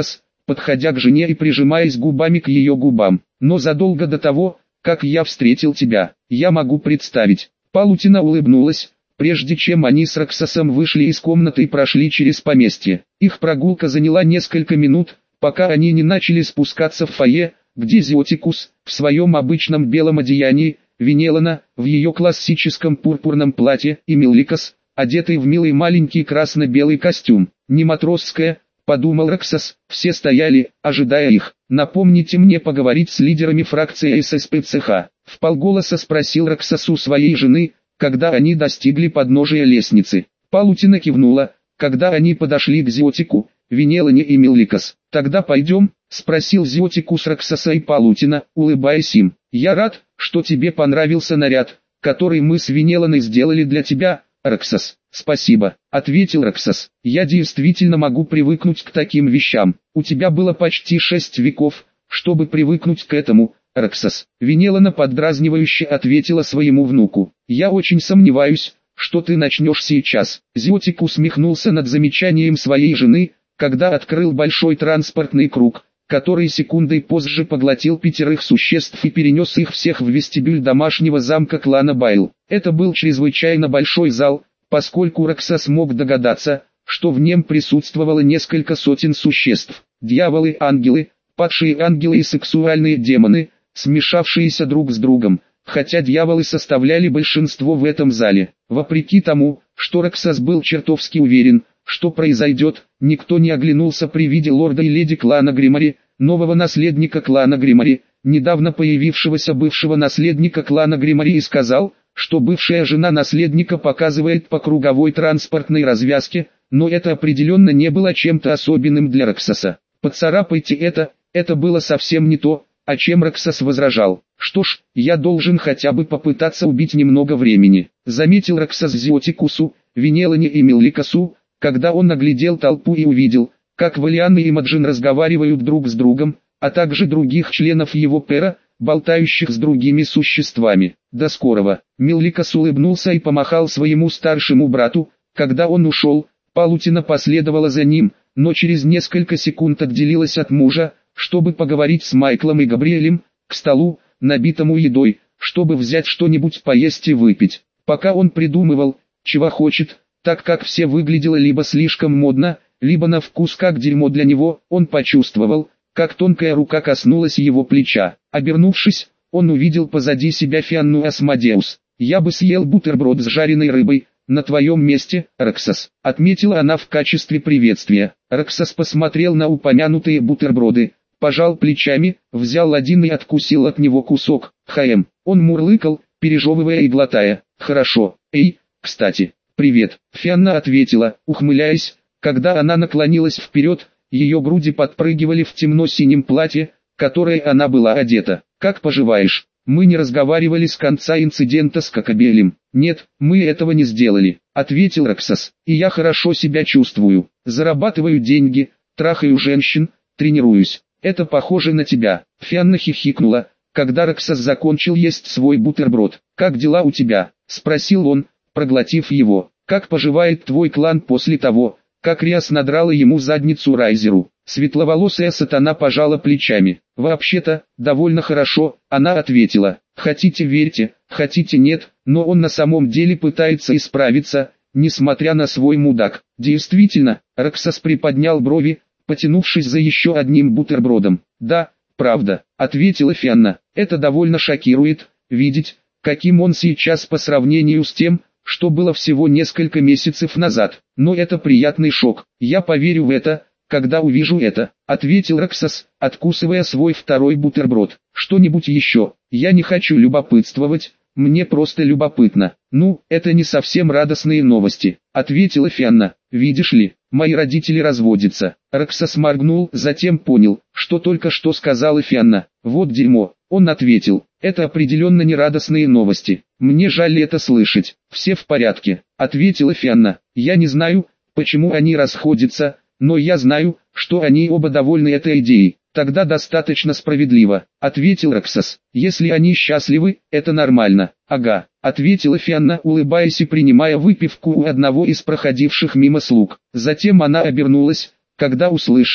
Speaker 1: подходя к жене и прижимаясь губами к ее губам. Но задолго до того, как я встретил тебя, я могу представить. Палутина улыбнулась, прежде чем они с Роксосом вышли из комнаты и прошли через поместье. Их прогулка заняла несколько минут, пока они не начали спускаться в фойе, где Зиотикус, в своем обычном белом одеянии, Венелана, в ее классическом пурпурном платье, и Милликас, одетый в милый маленький красно-белый костюм. «Не матросская», — подумал Роксос, все стояли, ожидая их. «Напомните мне поговорить с лидерами фракции ССПЦХ», — вполголоса спросил Роксос у своей жены, когда они достигли подножия лестницы. Палутина кивнула, когда они подошли к Зиотику, Венелане и Милликас. «Тогда пойдем?» — спросил Зиотикус Роксоса и Палутина, улыбаясь им. «Я рад, что тебе понравился наряд, который мы с Венеланой сделали для тебя, Роксос». «Спасибо», — ответил Роксос. «Я действительно могу привыкнуть к таким вещам. У тебя было почти 6 веков, чтобы привыкнуть к этому, Роксос». Венелана поддразнивающе ответила своему внуку. «Я очень сомневаюсь, что ты начнешь сейчас». Зиотик усмехнулся над замечанием своей жены, когда открыл большой транспортный круг, который секундой позже поглотил 5 существ и перенес их всех в вестибюль домашнего замка клана Байл. Это был чрезвычайно большой зал, поскольку Роксос мог догадаться, что в нем присутствовало несколько сотен существ. Дьяволы, ангелы, падшие ангелы и сексуальные демоны, смешавшиеся друг с другом, хотя дьяволы составляли большинство в этом зале. Вопреки тому, что Роксос был чертовски уверен, что произойдет, никто не оглянулся при виде лорда и леди клана Гримари, нового наследника клана Гримари, недавно появившегося бывшего наследника клана Гримари, и сказал, что бывшая жена наследника показывает по круговой транспортной развязке, но это определенно не было чем-то особенным для Роксоса. «Поцарапайте это было совсем не то, о чем Роксос возражал. «Что ж, я должен хотя бы попытаться убить немного времени», заметил Роксос Зиотикусу, Венелане и Милликасу, когда он оглядел толпу и увидел, как Валиан и Имаджин разговаривают друг с другом, а также других членов его пэра, болтающих с другими существами. «До скорого». Милликас улыбнулся и помахал своему старшему брату, когда он ушел. Палутина последовала за ним, но через несколько секунд отделилась от мужа, чтобы поговорить с Майклом и Габриэлем, к столу, набитому едой, чтобы взять что-нибудь поесть и выпить. Пока он придумывал, чего хочет, так как все выглядело либо слишком модно, либо на вкус как дерьмо для него, он почувствовал, как тонкая рука коснулась его плеча. Обернувшись, он увидел позади себя Фианну Асмодеус. «Я бы съел бутерброд с жареной рыбой, на твоем месте, Роксос», отметила она в качестве приветствия. Роксос посмотрел на упомянутые бутерброды, пожал плечами, взял один и откусил от него кусок. Он мурлыкал, пережевывая и глотая. «Хорошо. Эй, кстати, привет», Фианна ответила, ухмыляясь, когда она наклонилась вперед, ее груди подпрыгивали в темно-синем платье, которое она была одета. «Как поживаешь?» «Мы не разговаривали с конца инцидента с Кокобелем». «Нет, мы этого не сделали», ответил Роксос. «И я хорошо себя чувствую. Зарабатываю деньги, трахаю женщин, тренируюсь. Это похоже на тебя». Фианна хихикнула, когда Роксос закончил есть свой бутерброд. «Как дела у тебя?» спросил он, проглотив его. «Как поживает твой клан после того, как Риас надрала ему задницу Райзеру?» Светловолосая сатана пожала плечами. «Вообще-то, довольно хорошо», она ответила. «Хотите верьте, хотите нет, но он на самом деле пытается исправиться, несмотря на свой мудак». «Действительно», Роксос приподнял брови, потянувшись за еще одним бутербродом. «Да, правда», ответила Фианна. «Это довольно шокирует, видеть, каким он сейчас по сравнению с тем, что было всего несколько месяцев назад. Но это приятный шок. Я поверю в это, когда увижу это», ответил Роксос, откусывая свой второй бутерброд. «Что-нибудь еще? Я не хочу любопытствовать, мне просто любопытно». «Ну, это не совсем радостные новости», ответила Фианна. «Видишь ли, мои родители разводятся». Роксос моргнул, затем понял, что только что сказала Фианна. «Вот дерьмо», он ответил. «Это определенно не радостные новости. Мне жаль это слышать». «Все в порядке», ответила Фианна. «Я не знаю, почему они расходятся, но я знаю, что они оба довольны этой идеей». «Тогда достаточно справедливо», ответил Роксос. «Если они счастливы, это нормально». «Ага», ответила Фианна, улыбаясь и принимая выпивку у одного из проходивших мимо слуг. Затем она обернулась, когда услышала,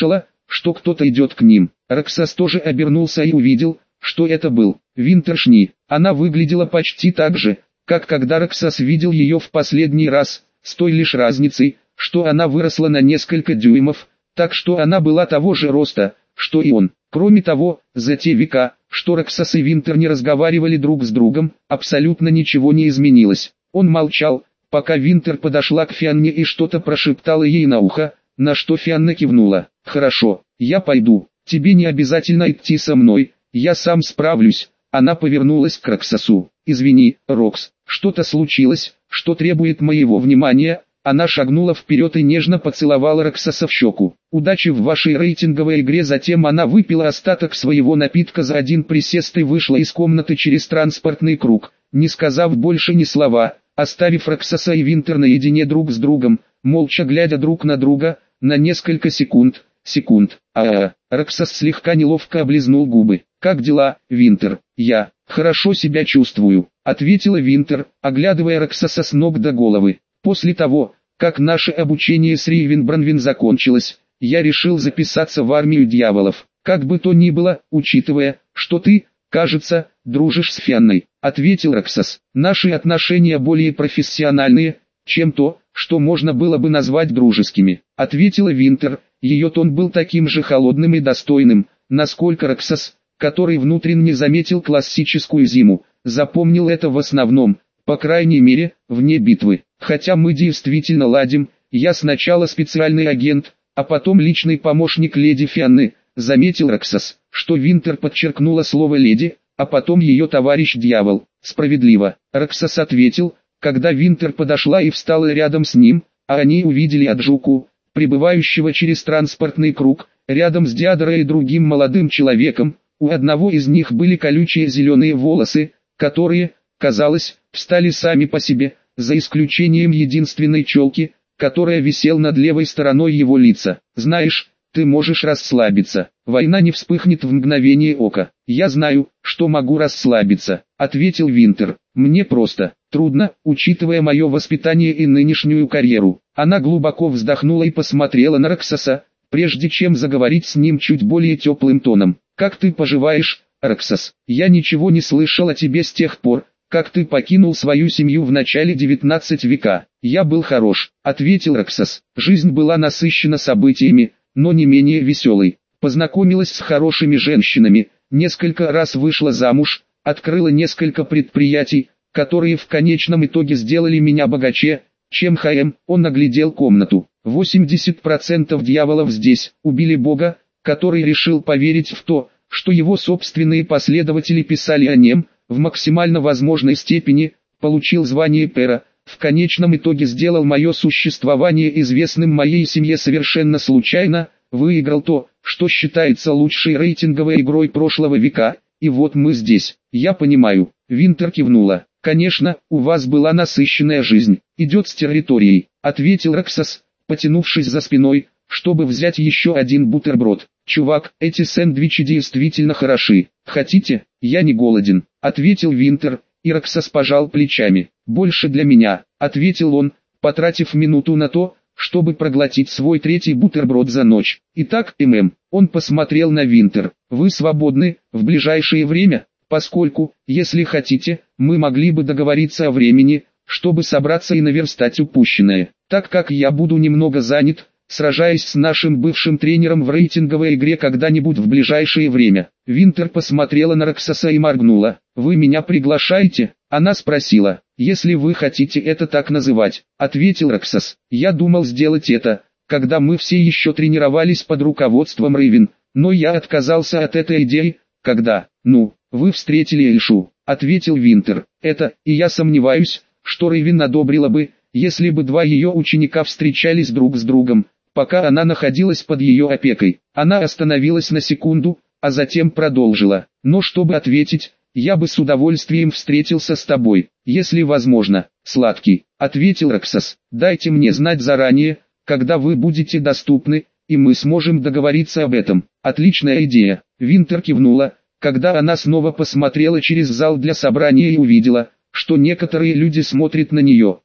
Speaker 1: что кто-то идет к ним. Роксас тоже обернулся и увидел, что это был Винтер Шни. Она выглядела почти так же, как когда Роксас видел ее в последний раз, с той лишь разницей, что она выросла на несколько дюймов, так что она была того же роста, что и он. Кроме того, за те века, что Роксас и Винтер не разговаривали друг с другом, абсолютно ничего не изменилось. Он молчал, пока Винтер подошла к Фианне и что-то прошептала ей на ухо, на что Фианна кивнула. «Хорошо, я пойду, тебе не обязательно идти со мной, я сам справлюсь». Она повернулась к Роксасу. «Извини, Рокс, что-то случилось, что требует моего внимания». Она шагнула вперед и нежно поцеловала Роксаса в щеку. «Удачи в вашей рейтинговой игре». Затем она выпила остаток своего напитка за один присест и вышла из комнаты через транспортный круг, не сказав больше ни слова, оставив Роксаса и Винтер наедине друг с другом, молча глядя друг на друга, на несколько секунд. Роксас слегка неловко облизнул губы. «Как дела, Винтер?» «Я хорошо себя чувствую», — ответила Винтер, оглядывая Роксаса с ног до головы. «После того, как наше обучение с Ривенбранвин закончилось, я решил записаться в армию дьяволов. Как бы то ни было, учитывая, что ты, кажется, дружишь с Фианной», — ответил Роксас. «Наши отношения более профессиональные, чем то, что можно было бы назвать дружескими», — ответила Винтер. Ее тон был таким же холодным и достойным, насколько Роксас, который внутренне заметил классическую зиму, запомнил это в основном, по крайней мере, вне битвы. «Хотя мы действительно ладим, я сначала специальный агент, а потом личный помощник леди Фианны», — заметил Роксас, что Винтер подчеркнула слово «леди», а потом ее товарищ-дьявол. «Справедливо», — Роксас ответил, когда Винтер подошла и встала рядом с ним, а они увидели Аджуку, прибывающего через транспортный круг, рядом с Диадорой и другим молодым человеком. У одного из них были колючие зеленые волосы, которые, казалось, встали сами по себе, за исключением единственной челки, которая висела над левой стороной его лица. «Знаешь, ты можешь расслабиться, война не вспыхнет в мгновение ока». «Я знаю, что могу расслабиться», — ответил Винтер. «Мне просто трудно, учитывая мое воспитание и нынешнюю карьеру». Она глубоко вздохнула и посмотрела на Роксаса, прежде чем заговорить с ним чуть более теплым тоном. «Как ты поживаешь, Роксас? Я ничего не слышал о тебе с тех пор, как ты покинул свою семью в начале 19 века». «Я был хорош», — ответил Роксас. «Жизнь была насыщена событиями, но не менее веселой. Познакомилась с хорошими женщинами, несколько раз вышла замуж, открыла несколько предприятий, которые в конечном итоге сделали меня богаче, чем ХМ». Он оглядел комнату. 80% дьяволов здесь убили Бога, который решил поверить в то, что его собственные последователи писали о нем, в максимально возможной степени, получил звание пэра, в конечном итоге сделал мое существование известным моей семье совершенно случайно, выиграл то, что считается лучшей рейтинговой игрой прошлого века, и вот мы здесь. «Я понимаю», — Винтер кивнула. «Конечно, у вас была насыщенная жизнь. Идет с территорией», — ответил Роксас, потянувшись за спиной, чтобы взять еще один бутерброд. «Чувак, эти сэндвичи действительно хороши. Хотите? Я не голоден», — ответил Винтер, и Роксас пожал плечами. «Больше для меня», — ответил он, потратив минуту на то, чтобы проглотить свой третий бутерброд за ночь. «Итак, он посмотрел на Винтер. «Вы свободны в ближайшее время, поскольку, если хотите, мы могли бы договориться о времени, чтобы собраться и наверстать упущенное. Так как я буду немного занят, сражаясь с нашим бывшим тренером в рейтинговой игре когда-нибудь в ближайшее время». Винтер посмотрела на Роксаса и моргнула. «Вы меня приглашаете?» Она спросила. «Если вы хотите это так называть», — ответил Роксас. «Я думал сделать это, когда мы все еще тренировались под руководством Рейвен, но я отказался от этой идеи, когда, вы встретили Эльшу», — ответил Винтер. И я сомневаюсь, что Рейвен одобрила бы, если бы два ее ученика встречались друг с другом, пока она находилась под ее опекой». Она остановилась на секунду, а затем продолжила. «Но чтобы ответить, я бы с удовольствием встретился с тобой, если возможно, сладкий», — ответил Роксас. «Дайте мне знать заранее, когда вы будете доступны, и мы сможем договориться об этом». «Отличная идея», — Винтер кивнула, когда она снова посмотрела через зал для собрания и увидела, что некоторые люди смотрят на нее.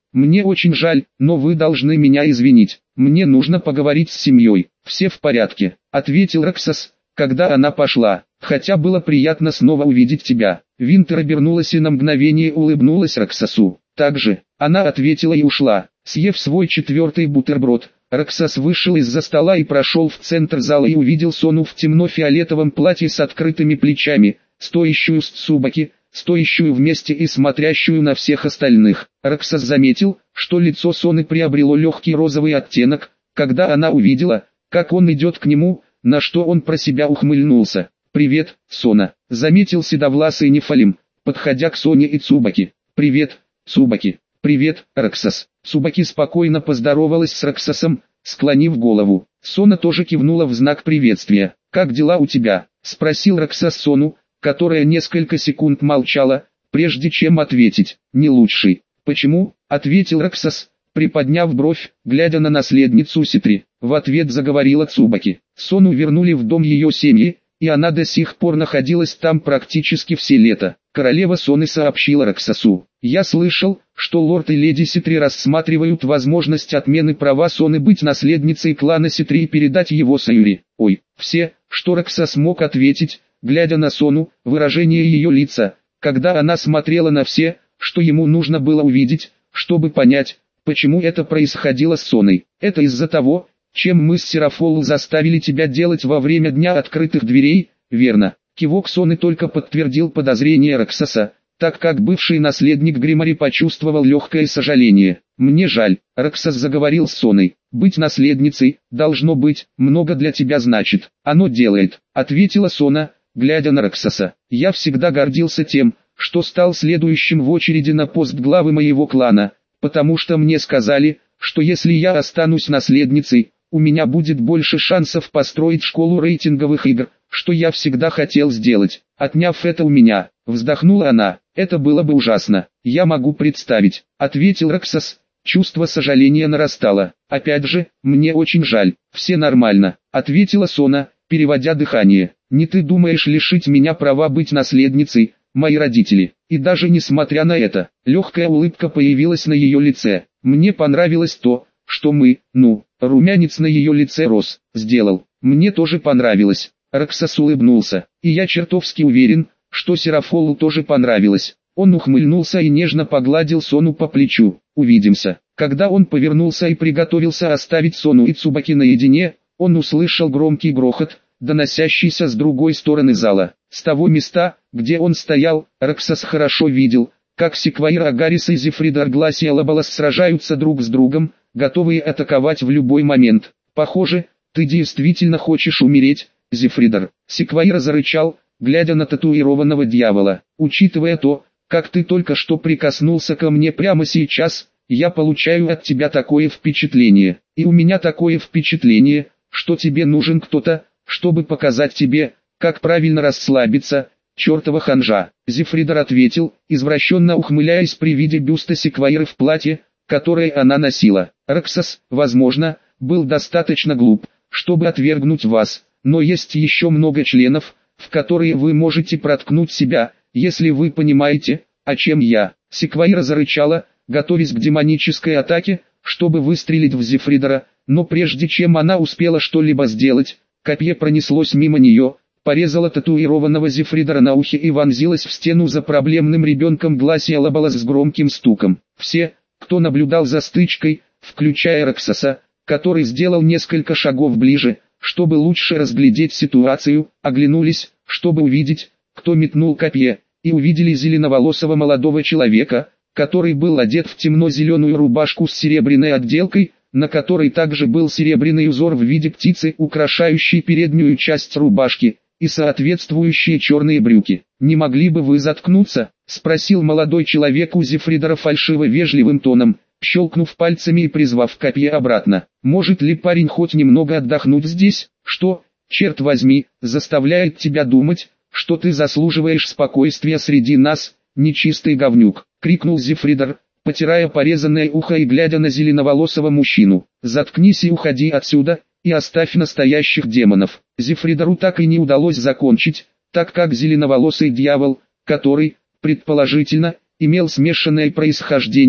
Speaker 1: Мне очень жаль, но вы должны меня извинить. Мне нужно поговорить с семьей. Все в порядке, ответил Роксос, когда она пошла. Хотя было приятно снова увидеть тебя. Винтер обернулась и на мгновение улыбнулась Роксосу. Также, она ответила и ушла. Съев свой 4-й бутерброд, Роксос вышел из-за стола и прошел в центр зала и увидел Сону в темно-фиолетовом платье с открытыми плечами, стоящую с Цубаки, стоящую вместе и смотрящую на всех остальных. Роксос заметил, что лицо Соны приобрело легкий розовый оттенок, когда она увидела, как он идет к нему, на что он про себя ухмыльнулся. «Привет, Сона», — заметил седовласый Нефалим, подходя к Соне и Цубаки. «Привет, Цубаки». «Привет, Роксос». Цубаки спокойно поздоровалась с Роксосом, склонив голову. Сона тоже кивнула в знак приветствия. «Как дела у тебя?» — спросил Роксос Сону, которая несколько секунд молчала, прежде чем ответить. «Не лучший». «Почему?» — ответил Роксос, приподняв бровь, глядя на наследницу Ситри. В ответ заговорила Цубаки. Сону вернули в дом ее семьи, и она до сих пор находилась там практически все лето. Королева Соны сообщила Роксосу: «Я слышал, что лорд и леди Ситри рассматривают возможность отмены права Соны быть наследницей клана Ситри и передать его Саюри». «Ой, все», что Роксос мог ответить, глядя на Сону, выражение ее лица, когда она смотрела на все, что ему нужно было увидеть, чтобы понять, почему это происходило с Соной. «Это из-за того, чем мы с Серафолу заставили тебя делать во время дня открытых дверей, верно?» Кивок Соны только подтвердил подозрение Роксоса, так как бывший наследник Гримари почувствовал легкое сожаление. «Мне жаль», — Роксос заговорил с Соной. «Быть наследницей, должно быть, много для тебя значит». «Оно делает», — ответила Сона, глядя на Роксоса. «Я всегда гордился тем, что стал следующим в очереди на пост главы моего клана, потому что мне сказали, что если я останусь наследницей, у меня будет больше шансов построить школу рейтинговых игр, что я всегда хотел сделать. Отняв это у меня», — вздохнула она. «Это было бы ужасно. Я могу представить», — ответил Роксос. Чувство сожаления нарастало. «Опять же, мне очень жаль». «Все нормально», — ответила Сона, переводя дыхание. «Не ты думаешь лишить меня права быть наследницей, мои родители?» И даже несмотря на это, легкая улыбка появилась на ее лице. «Мне понравилось то, что мы, румянец на ее лице рос, сделал. Мне тоже понравилось». Роксос улыбнулся. «И я чертовски уверен, что Серафолу тоже понравилось». Он ухмыльнулся и нежно погладил Сону по плечу. «Увидимся». Когда он повернулся и приготовился оставить Сону и Цубаки наедине, он услышал громкий грохот, доносящийся с другой стороны зала. С того места, где он стоял, Роксос хорошо видел, как Секвайр Агарис и Зефридар Гласия Лабалас сражаются друг с другом, готовые атаковать в любой момент. «Похоже, ты действительно хочешь умереть, Зефридар». Секвайр зарычал, глядя на татуированного дьявола. «Учитывая то, как ты только что прикоснулся ко мне прямо сейчас, я получаю от тебя такое впечатление. И у меня такое впечатление, что тебе нужен кто-то, чтобы показать тебе, как правильно расслабиться, чертова ханжа». Зефридар ответил, извращенно ухмыляясь при виде бюста Секвайры в платье, которое она носила. «Роксос, возможно, был достаточно глуп, чтобы отвергнуть вас, но есть еще много членов, в которые вы можете проткнуть себя, если вы понимаете, о чем я». Секвайра зарычала, готовясь к демонической атаке, чтобы выстрелить в Зефридара, но прежде чем она успела что-либо сделать, копье пронеслось мимо нее, порезало татуированного Зефридара на ухе и вонзилось в стену за проблемным ребенком Гласия Лабалас с громким стуком. Все, кто наблюдал за стычкой, включая Роксоса, который сделал несколько шагов ближе, чтобы лучше разглядеть ситуацию, оглянулись, чтобы увидеть, кто метнул копье, и увидели зеленоволосого молодого человека, который был одет в темно-зеленую рубашку с серебряной отделкой, на которой также был серебряный узор в виде птицы, украшающий переднюю часть рубашки, и соответствующие черные брюки. «Не могли бы вы заткнуться?» — спросил молодой человек у Зефридара фальшиво-вежливым тоном, щелкнув пальцами и призвав копье обратно. «Может ли парень хоть немного отдохнуть здесь? Что, черт возьми, заставляет тебя думать, что ты заслуживаешь спокойствия среди нас, нечистый говнюк?» — крикнул Зефридар, потирая порезанное ухо и глядя на зеленоволосого мужчину. «Заткнись и уходи отсюда, и оставь настоящих демонов». Зефридару так и не удалось закончить, так как зеленоволосый дьявол, который, предположительно, имел смешанное происхождение,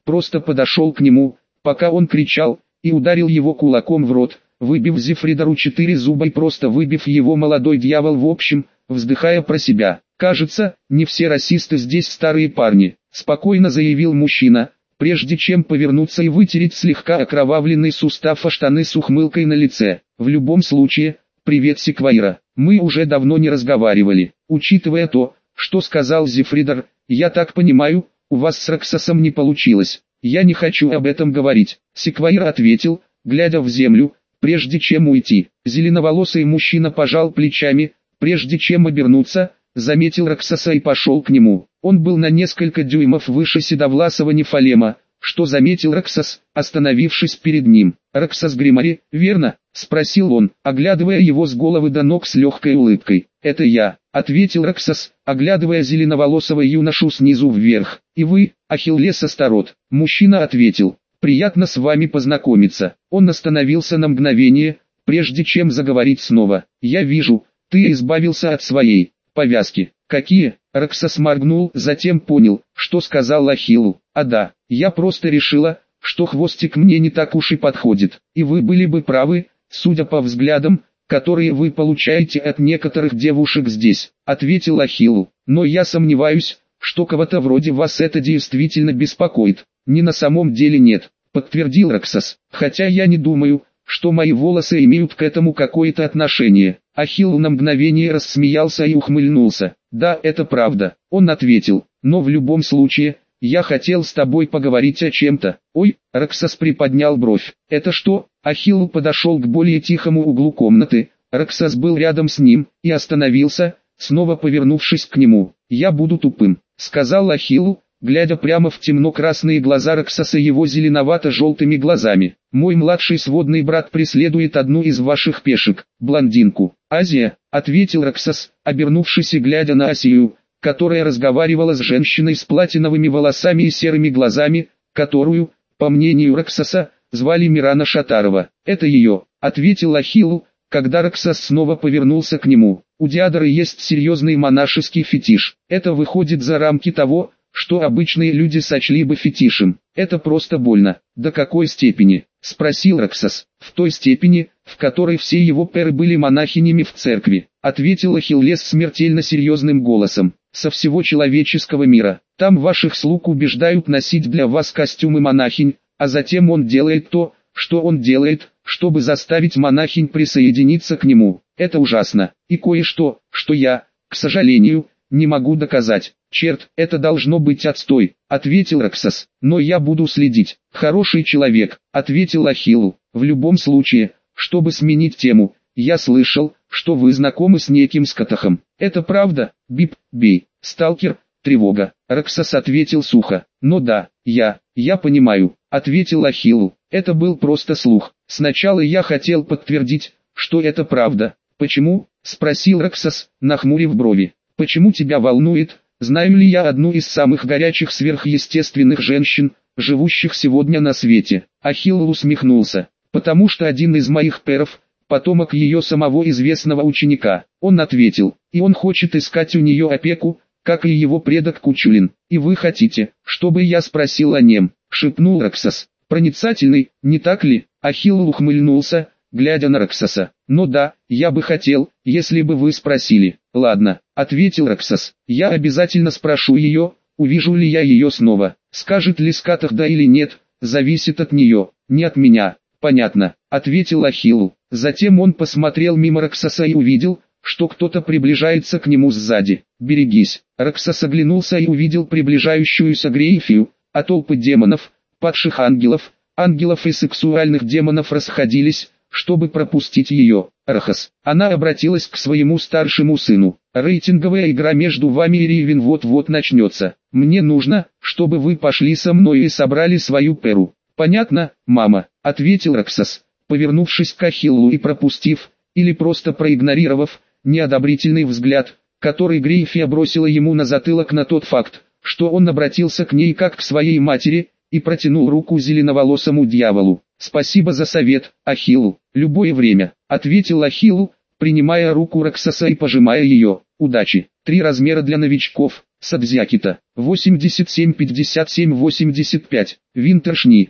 Speaker 1: просто подошел к нему, пока он кричал, и ударил его кулаком в рот, выбив Зефридору 4 зуба и просто выбив его. Молодой дьявол в общем, вздыхая про себя. «Кажется, не все расисты здесь старые парни», — спокойно заявил мужчина, прежде чем повернуться и вытереть слегка окровавленный сустав о штаны с ухмылкой на лице. «В любом случае, привет, Секвайра, мы уже давно не разговаривали. Учитывая то, что сказал Зефридор, я так понимаю, у вас с Роксосом не получилось. Я не хочу об этом говорить», — Секвайра ответил, глядя в землю, прежде чем уйти. Зеленоволосый мужчина пожал плечами, прежде чем обернуться, заметил Роксоса и пошел к нему. Он был на несколько дюймов выше седовласого Нефалема, что заметил Роксос, остановившись перед ним. «Роксос Гримари, верно?» — спросил он, оглядывая его с головы до ног с легкой улыбкой. «Это я», — ответил Роксос, оглядывая зеленоволосого юношу снизу вверх. «И вы, Ахиллес Астарот?» Мужчина ответил. «Приятно с вами познакомиться». Он остановился на мгновение, прежде чем заговорить снова. «Я вижу, ты избавился от своей повязки». «Какие?» Роксос моргнул, затем понял, что сказал Ахиллу. «А да, я просто решила, что хвостик мне не так уж и подходит. И вы были бы правы, судя по взглядам, которые вы получаете от некоторых девушек здесь», — ответил Ахиллу. «Но я сомневаюсь, что кого-то вроде вас это действительно беспокоит». «Не на самом деле нет», — подтвердил Роксос. «Хотя я не думаю, что мои волосы имеют к этому какое-то отношение». Ахилл на мгновение рассмеялся и ухмыльнулся. «Да, это правда», — он ответил, «но в любом случае, я хотел с тобой поговорить о чем-то». «Ой», — Роксос приподнял бровь. «Это что?» Ахилл подошел к более тихому углу комнаты, Роксос был рядом с ним, и остановился, снова повернувшись к нему. «Я буду тупым», — сказал Ахилл, глядя прямо в темно-красные глаза Роксоса его зеленовато-желтыми глазами. «Мой младший сводный брат преследует одну из ваших пешек, блондинку». «Азия», — ответил Роксос, обернувшись и глядя на Асию, которая разговаривала с женщиной с платиновыми волосами и серыми глазами, которую, по мнению Роксоса, звали Мирана Шатарова. «Это ее», — ответил Ахилл, когда Роксос снова повернулся к нему. «У Диадры есть серьезный монашеский фетиш. Это выходит за рамки того, что обычные люди сочли бы фетишем. Это просто больно». «До какой степени?» — спросил Роксос. «В той степени, в которой все его перы были монахинями в церкви», — ответил Ахиллес смертельно серьезным голосом. «Со всего человеческого мира. Там ваших слуг убеждают носить для вас костюмы монахинь, а затем он делает то, что он делает, чтобы заставить монахинь присоединиться к нему. Это ужасно. И кое-что, что я, к сожалению, не могу доказать». «Черт, это должно быть отстой», — ответил Роксос. «Но я буду следить». «Хороший человек», — ответил Ахиллу. «В любом случае, чтобы сменить тему, я слышал, что вы знакомы с неким Скатахом. Это правда?» «Бип, бей, сталкер, тревога», — Роксос ответил сухо. «Но да, я понимаю», — ответил Ахиллу. «Это был просто слух. Сначала я хотел подтвердить, что это правда». «Почему?» — спросил Роксос, нахмурив брови. «Почему тебя волнует, знаю ли я одну из самых горячих сверхъестественных женщин, живущих сегодня на свете?» Ахилл усмехнулся. «Потому что один из моих перов, потомок ее самого известного ученика». Он ответил. «И он хочет искать у нее опеку, как и его предок Кучулин. И вы хотите, чтобы я спросил о нем?» — шепнул Роксос. «Проницательный, не так ли?» Ахилл ухмыльнулся, глядя на Роксоса. «Ну да, я бы хотел, если бы вы спросили». «Ладно», — ответил Роксос. «Я обязательно спрошу ее, увижу ли я ее снова. Скажет ли Скатах да или нет, зависит от нее, не от меня». «Понятно», — ответил Ахилл. Затем он посмотрел мимо Роксоса и увидел, что кто-то приближается к нему сзади. «Берегись». Роксос оглянулся и увидел приближающуюся Грейфию, а толпы демонов, падших ангелов и сексуальных демонов расходились, чтобы пропустить ее. «Архас». Она обратилась к своему старшему сыну. «Рейтинговая игра между вами и Ривен вот-вот начнется. Мне нужно, чтобы вы пошли со мной и собрали свою перу». «Понятно, мама», — ответил Роксос, повернувшись к Ахиллу и пропустив, или просто проигнорировав, неодобрительный взгляд, который Грейфия бросила ему на затылок на тот факт, что он обратился к ней как к своей матери, и протянул руку зеленоволосому дьяволу. «Спасибо за совет, Ахиллу, любое время», — ответил Ахиллу, принимая руку Роксоса и пожимая ее. удачи. 3 размера для новичков, Садзякита, 87-57-85, Винтершни,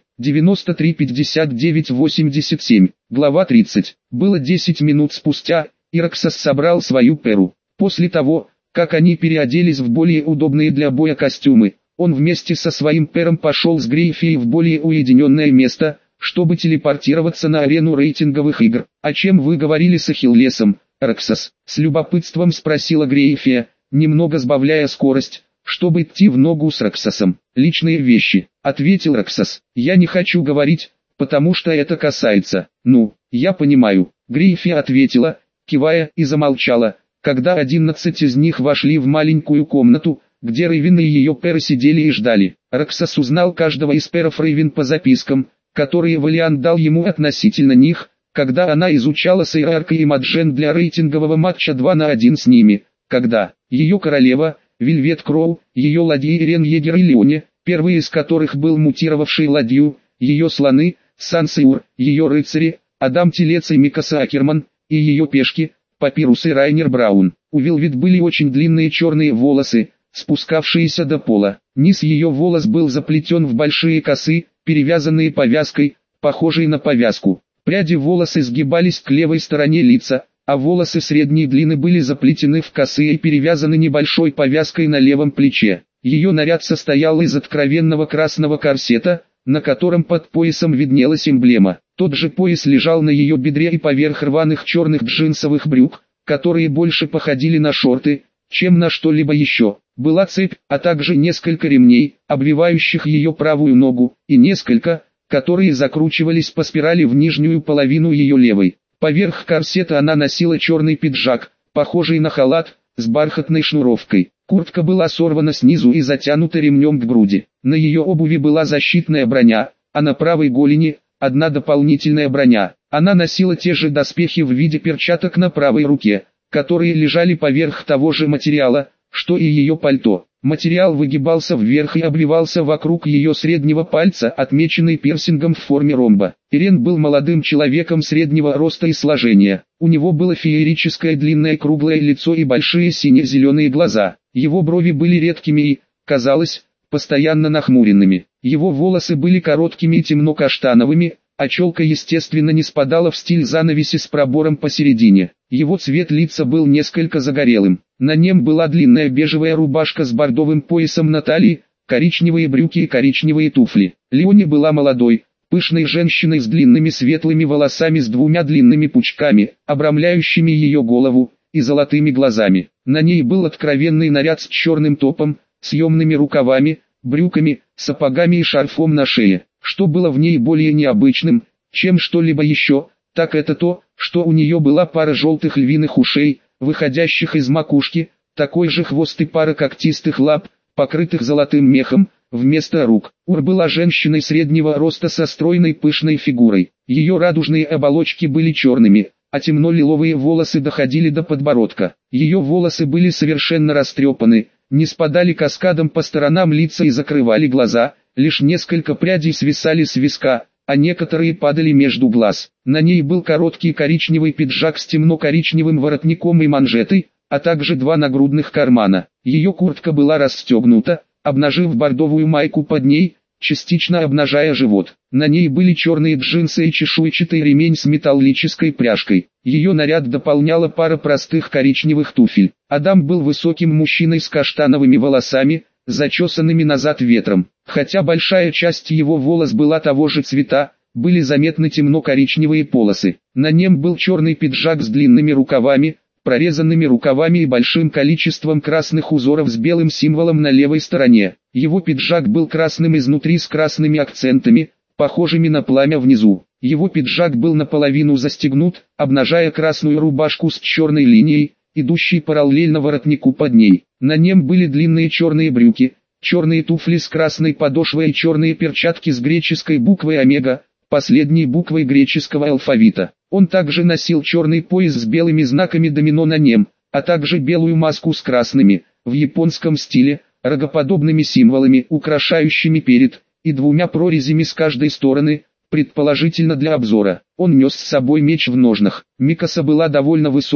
Speaker 1: 93-59-87. Глава 30. Было 10 минут спустя, и Роксос собрал свою перу. После того, как они переоделись в более удобные для боя костюмы, он вместе со своим пером пошел с Грейфией в более уединенное место, чтобы телепортироваться на арену рейтинговых игр. «О чем вы говорили с Ахиллесом, Роксос?» — с любопытством спросила Грейфия, немного сбавляя скорость, чтобы идти в ногу с Роксосом. «Личные вещи», — ответил Роксос. «Я не хочу говорить, потому что это касается...» «Ну, я понимаю», — Грейфия ответила, кивая, и замолчала, когда 11 из них вошли в маленькую комнату, где Рейвен и ее перы сидели и ждали. Роксос узнал каждого из перов Рейвен по запискам, которые Валиант дал ему относительно них, когда она изучала с Иераркой и Маджен для рейтингового матча 2 на 1 с ними, когда ее королева, Вельвет Кроу, ее ладьи Ирен Егер и Леоне, первый из которых был мутировавший ладью, ее слоны, Сансиур, ее рыцари, Адам Телец и Микаса Акерман, и ее пешки, Папирус и Райнер Браун. У Вельвет были очень длинные черные волосы, спускавшиеся до пола. Низ ее волос был заплетен в большие косы, перевязанные повязкой, похожей на повязку. Пряди волос сгибались к левой стороне лица, а волосы средней длины были заплетены в косы и перевязаны небольшой повязкой на левом плече. Ее наряд состоял из откровенного красного корсета, на котором под поясом виднелась эмблема. Тот же пояс лежал на ее бедре и поверх рваных черных джинсовых брюк, которые больше походили на шорты, чем на что-либо еще. Была цепь, а также несколько ремней, обвивающих ее правую ногу, и несколько, которые закручивались по спирали в нижнюю половину ее левой. Поверх корсета она носила черный пиджак, похожий на халат, с бархатной шнуровкой. Куртка была сорвана снизу и затянута ремнем к груди. На ее обуви была защитная броня, а на правой голени – одна дополнительная броня. Она носила те же доспехи в виде перчаток на правой руке, которые лежали поверх того же материала, что и ее пальто. Материал выгибался вверх и обвивался вокруг ее среднего пальца, отмеченный пирсингом в форме ромба. Ирен был молодым человеком среднего роста и сложения. У него было феерическое длинное круглое лицо и большие сине-зеленые глаза. Его брови были редкими и, казалось, постоянно нахмуренными. Его волосы были короткими и темно-каштановыми, а челка естественно не спадала в стиль занавеси с пробором посередине. Его цвет лица был несколько загорелым. На нем была длинная бежевая рубашка с бордовым поясом на талии, коричневые брюки и коричневые туфли. Леони была молодой, пышной женщиной с длинными светлыми волосами с 2 длинными пучками, обрамляющими ее голову, и золотыми глазами. На ней был откровенный наряд с черным топом, съемными рукавами, брюками, сапогами и шарфом на шее. Что было в ней более необычным, чем что-либо еще, так это то, что у нее была пара желтых львиных ушей, выходящих из макушки, такой же хвост и пара когтистых лап, покрытых золотым мехом, вместо рук. Ур была женщиной среднего роста со стройной пышной фигурой. Ее радужные оболочки были черными, а темно-лиловые волосы доходили до подбородка. Ее волосы были совершенно растрепаны, не спадали каскадом по сторонам лица и закрывали глаза, лишь несколько прядей свисали с виска, а некоторые падали между глаз. На ней был короткий коричневый пиджак с темно-коричневым воротником и манжетой, а также 2 нагрудных кармана. Ее куртка была расстегнута, обнажив бордовую майку под ней, частично обнажая живот. На ней были черные джинсы и чешуйчатый ремень с металлической пряжкой. Ее наряд дополняла пара простых коричневых туфель. Адам был высоким мужчиной с каштановыми волосами, зачесанными назад ветром. Хотя большая часть его волос была того же цвета, были заметны темно-коричневые полосы. На нем был черный пиджак с длинными рукавами, прорезанными рукавами и большим количеством красных узоров с белым символом на левой стороне. Его пиджак был красным изнутри с красными акцентами, похожими на пламя внизу. Его пиджак был наполовину застегнут, обнажая красную рубашку с черной линией, идущей параллельно воротнику под ней. На нем были длинные черные брюки, черные туфли с красной подошвой и черные перчатки с греческой буквой омега, последней буквой греческого алфавита. Он также носил черный пояс с белыми знаками домино на нем, а также белую маску с красными, в японском стиле, рогоподобными символами, украшающими перед, и 2 прорезями с каждой стороны, предположительно для обзора. Он нес с собой меч в ножнах. Микаса была довольно высокой,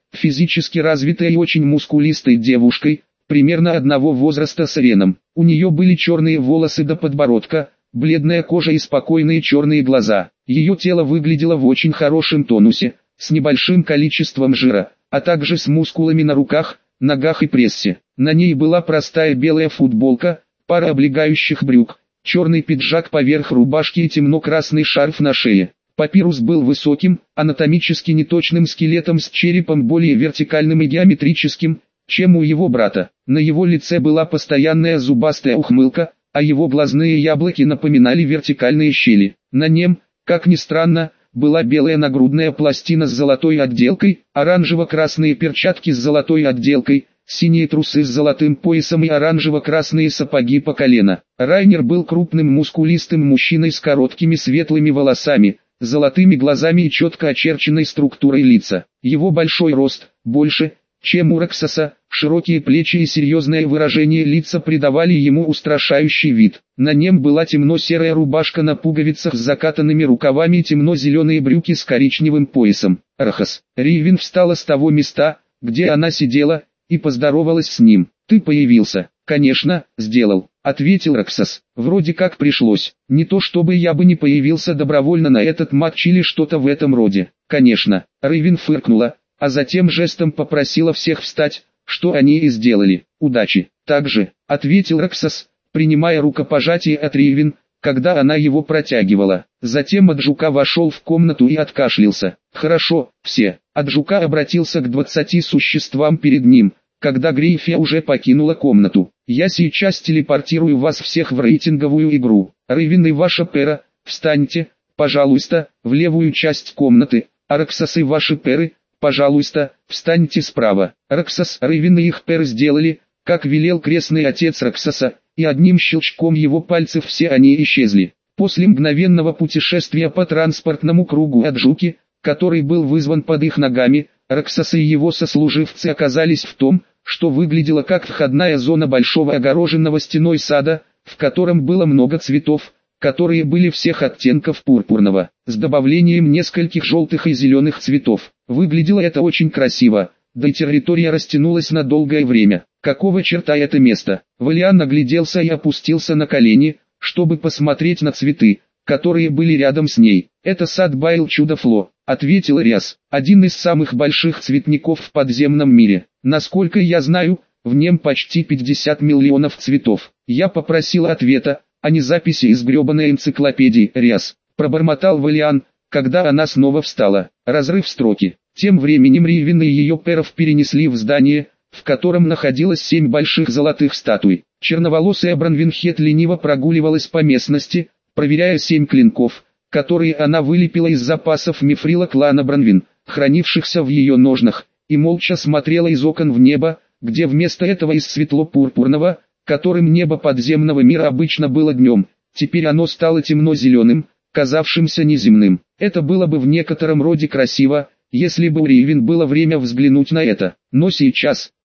Speaker 1: физически развитой и очень мускулистой девушкой, примерно одного возраста с Реном. У нее были черные волосы до подбородка, бледная кожа и спокойные черные глаза. Ее тело выглядело в очень хорошем тонусе, с небольшим количеством жира, а также с мускулами на руках, ногах и прессе. На ней была простая белая футболка, пара облегающих брюк, черный пиджак поверх рубашки и темно-красный шарф на шее. Папирус был высоким, анатомически неточным скелетом с черепом более вертикальным и геометрическим, чем у его брата. На его лице была постоянная зубастая ухмылка, а его глазные яблоки напоминали вертикальные щели. На нем, как ни странно, была белая нагрудная пластина с золотой отделкой, оранжево-красные перчатки с золотой отделкой, синие трусы с золотым поясом и оранжево-красные сапоги по колено. Райнер был крупным мускулистым мужчиной с короткими светлыми волосами, золотыми глазами и четко очерченной структурой лица. Его большой рост, больше, чем у Рексоса, широкие плечи и серьезное выражение лица придавали ему устрашающий вид. На нем была темно-серая рубашка на пуговицах с закатанными рукавами и темно-зеленые брюки с коричневым поясом. Рахас. Ривин встала с того места, где она сидела, и поздоровалась с ним. «Ты появился?» «Конечно, сделал», — ответил Рексос. «Вроде как пришлось. Не то чтобы я бы не появился добровольно на этот матч или что-то в этом роде». «Конечно». Ривин фыркнула, а затем жестом попросила всех встать, что они и сделали. «Удачи!» «Также», — ответил Рексос, принимая рукопожатие от Ривин, когда она его протягивала. Затем Аджука вошел в комнату и откашлялся. «Хорошо, все». Аджука обратился к 20 существам перед ним, когда Грейфия уже покинула комнату. «Я сейчас телепортирую вас всех в рейтинговую игру. Ривин и ваша пера, встаньте, пожалуйста, в левую часть комнаты, а Рексос и ваши перы, пожалуйста, встаньте справа». Рексос, Ривин и их перы сделали, как велел крестный отец Рексоса, и одним щелчком его пальцев все они исчезли. После мгновенного путешествия по транспортному кругу Аджуки, который был вызван под их ногами, Рексос и его сослуживцы оказались в том, что выглядело как входная зона большого огороженного стеной сада, в котором было много цветов, которые были всех оттенков пурпурного, с добавлением нескольких желтых и зеленых цветов. Выглядело это очень красиво, да и территория растянулась на долгое время. Какого черта это место? Валиан нагляделся и опустился на колени, чтобы посмотреть на цветы, которые были рядом с ней. «Это сад Байл Чудо-Фло», — ответил Риас, «один из самых больших цветников в подземном мире. Насколько я знаю, в нем почти 50 миллионов цветов». «Я попросил ответа, а не записи из гребаной энциклопедии, Риас», — пробормотал Валиан, когда она снова встала. Разрыв строки. Тем временем Ривин и ее перов перенесли в здание, в котором находилось 7 больших золотых статуй. Черноволосая Бранвинхет лениво прогуливалась по местности, проверяя 7 клинков, которые она вылепила из запасов мифрила клана Бранвин, хранившихся в ее ножнах, и молча смотрела из окон в небо, где вместо этого из светло-пурпурного, которым небо подземного мира обычно было днем, теперь оно стало темно-зеленым, казавшимся неземным. Это было бы в некотором роде красиво, если бы у Ривин было время взглянуть на это. Но сейчас,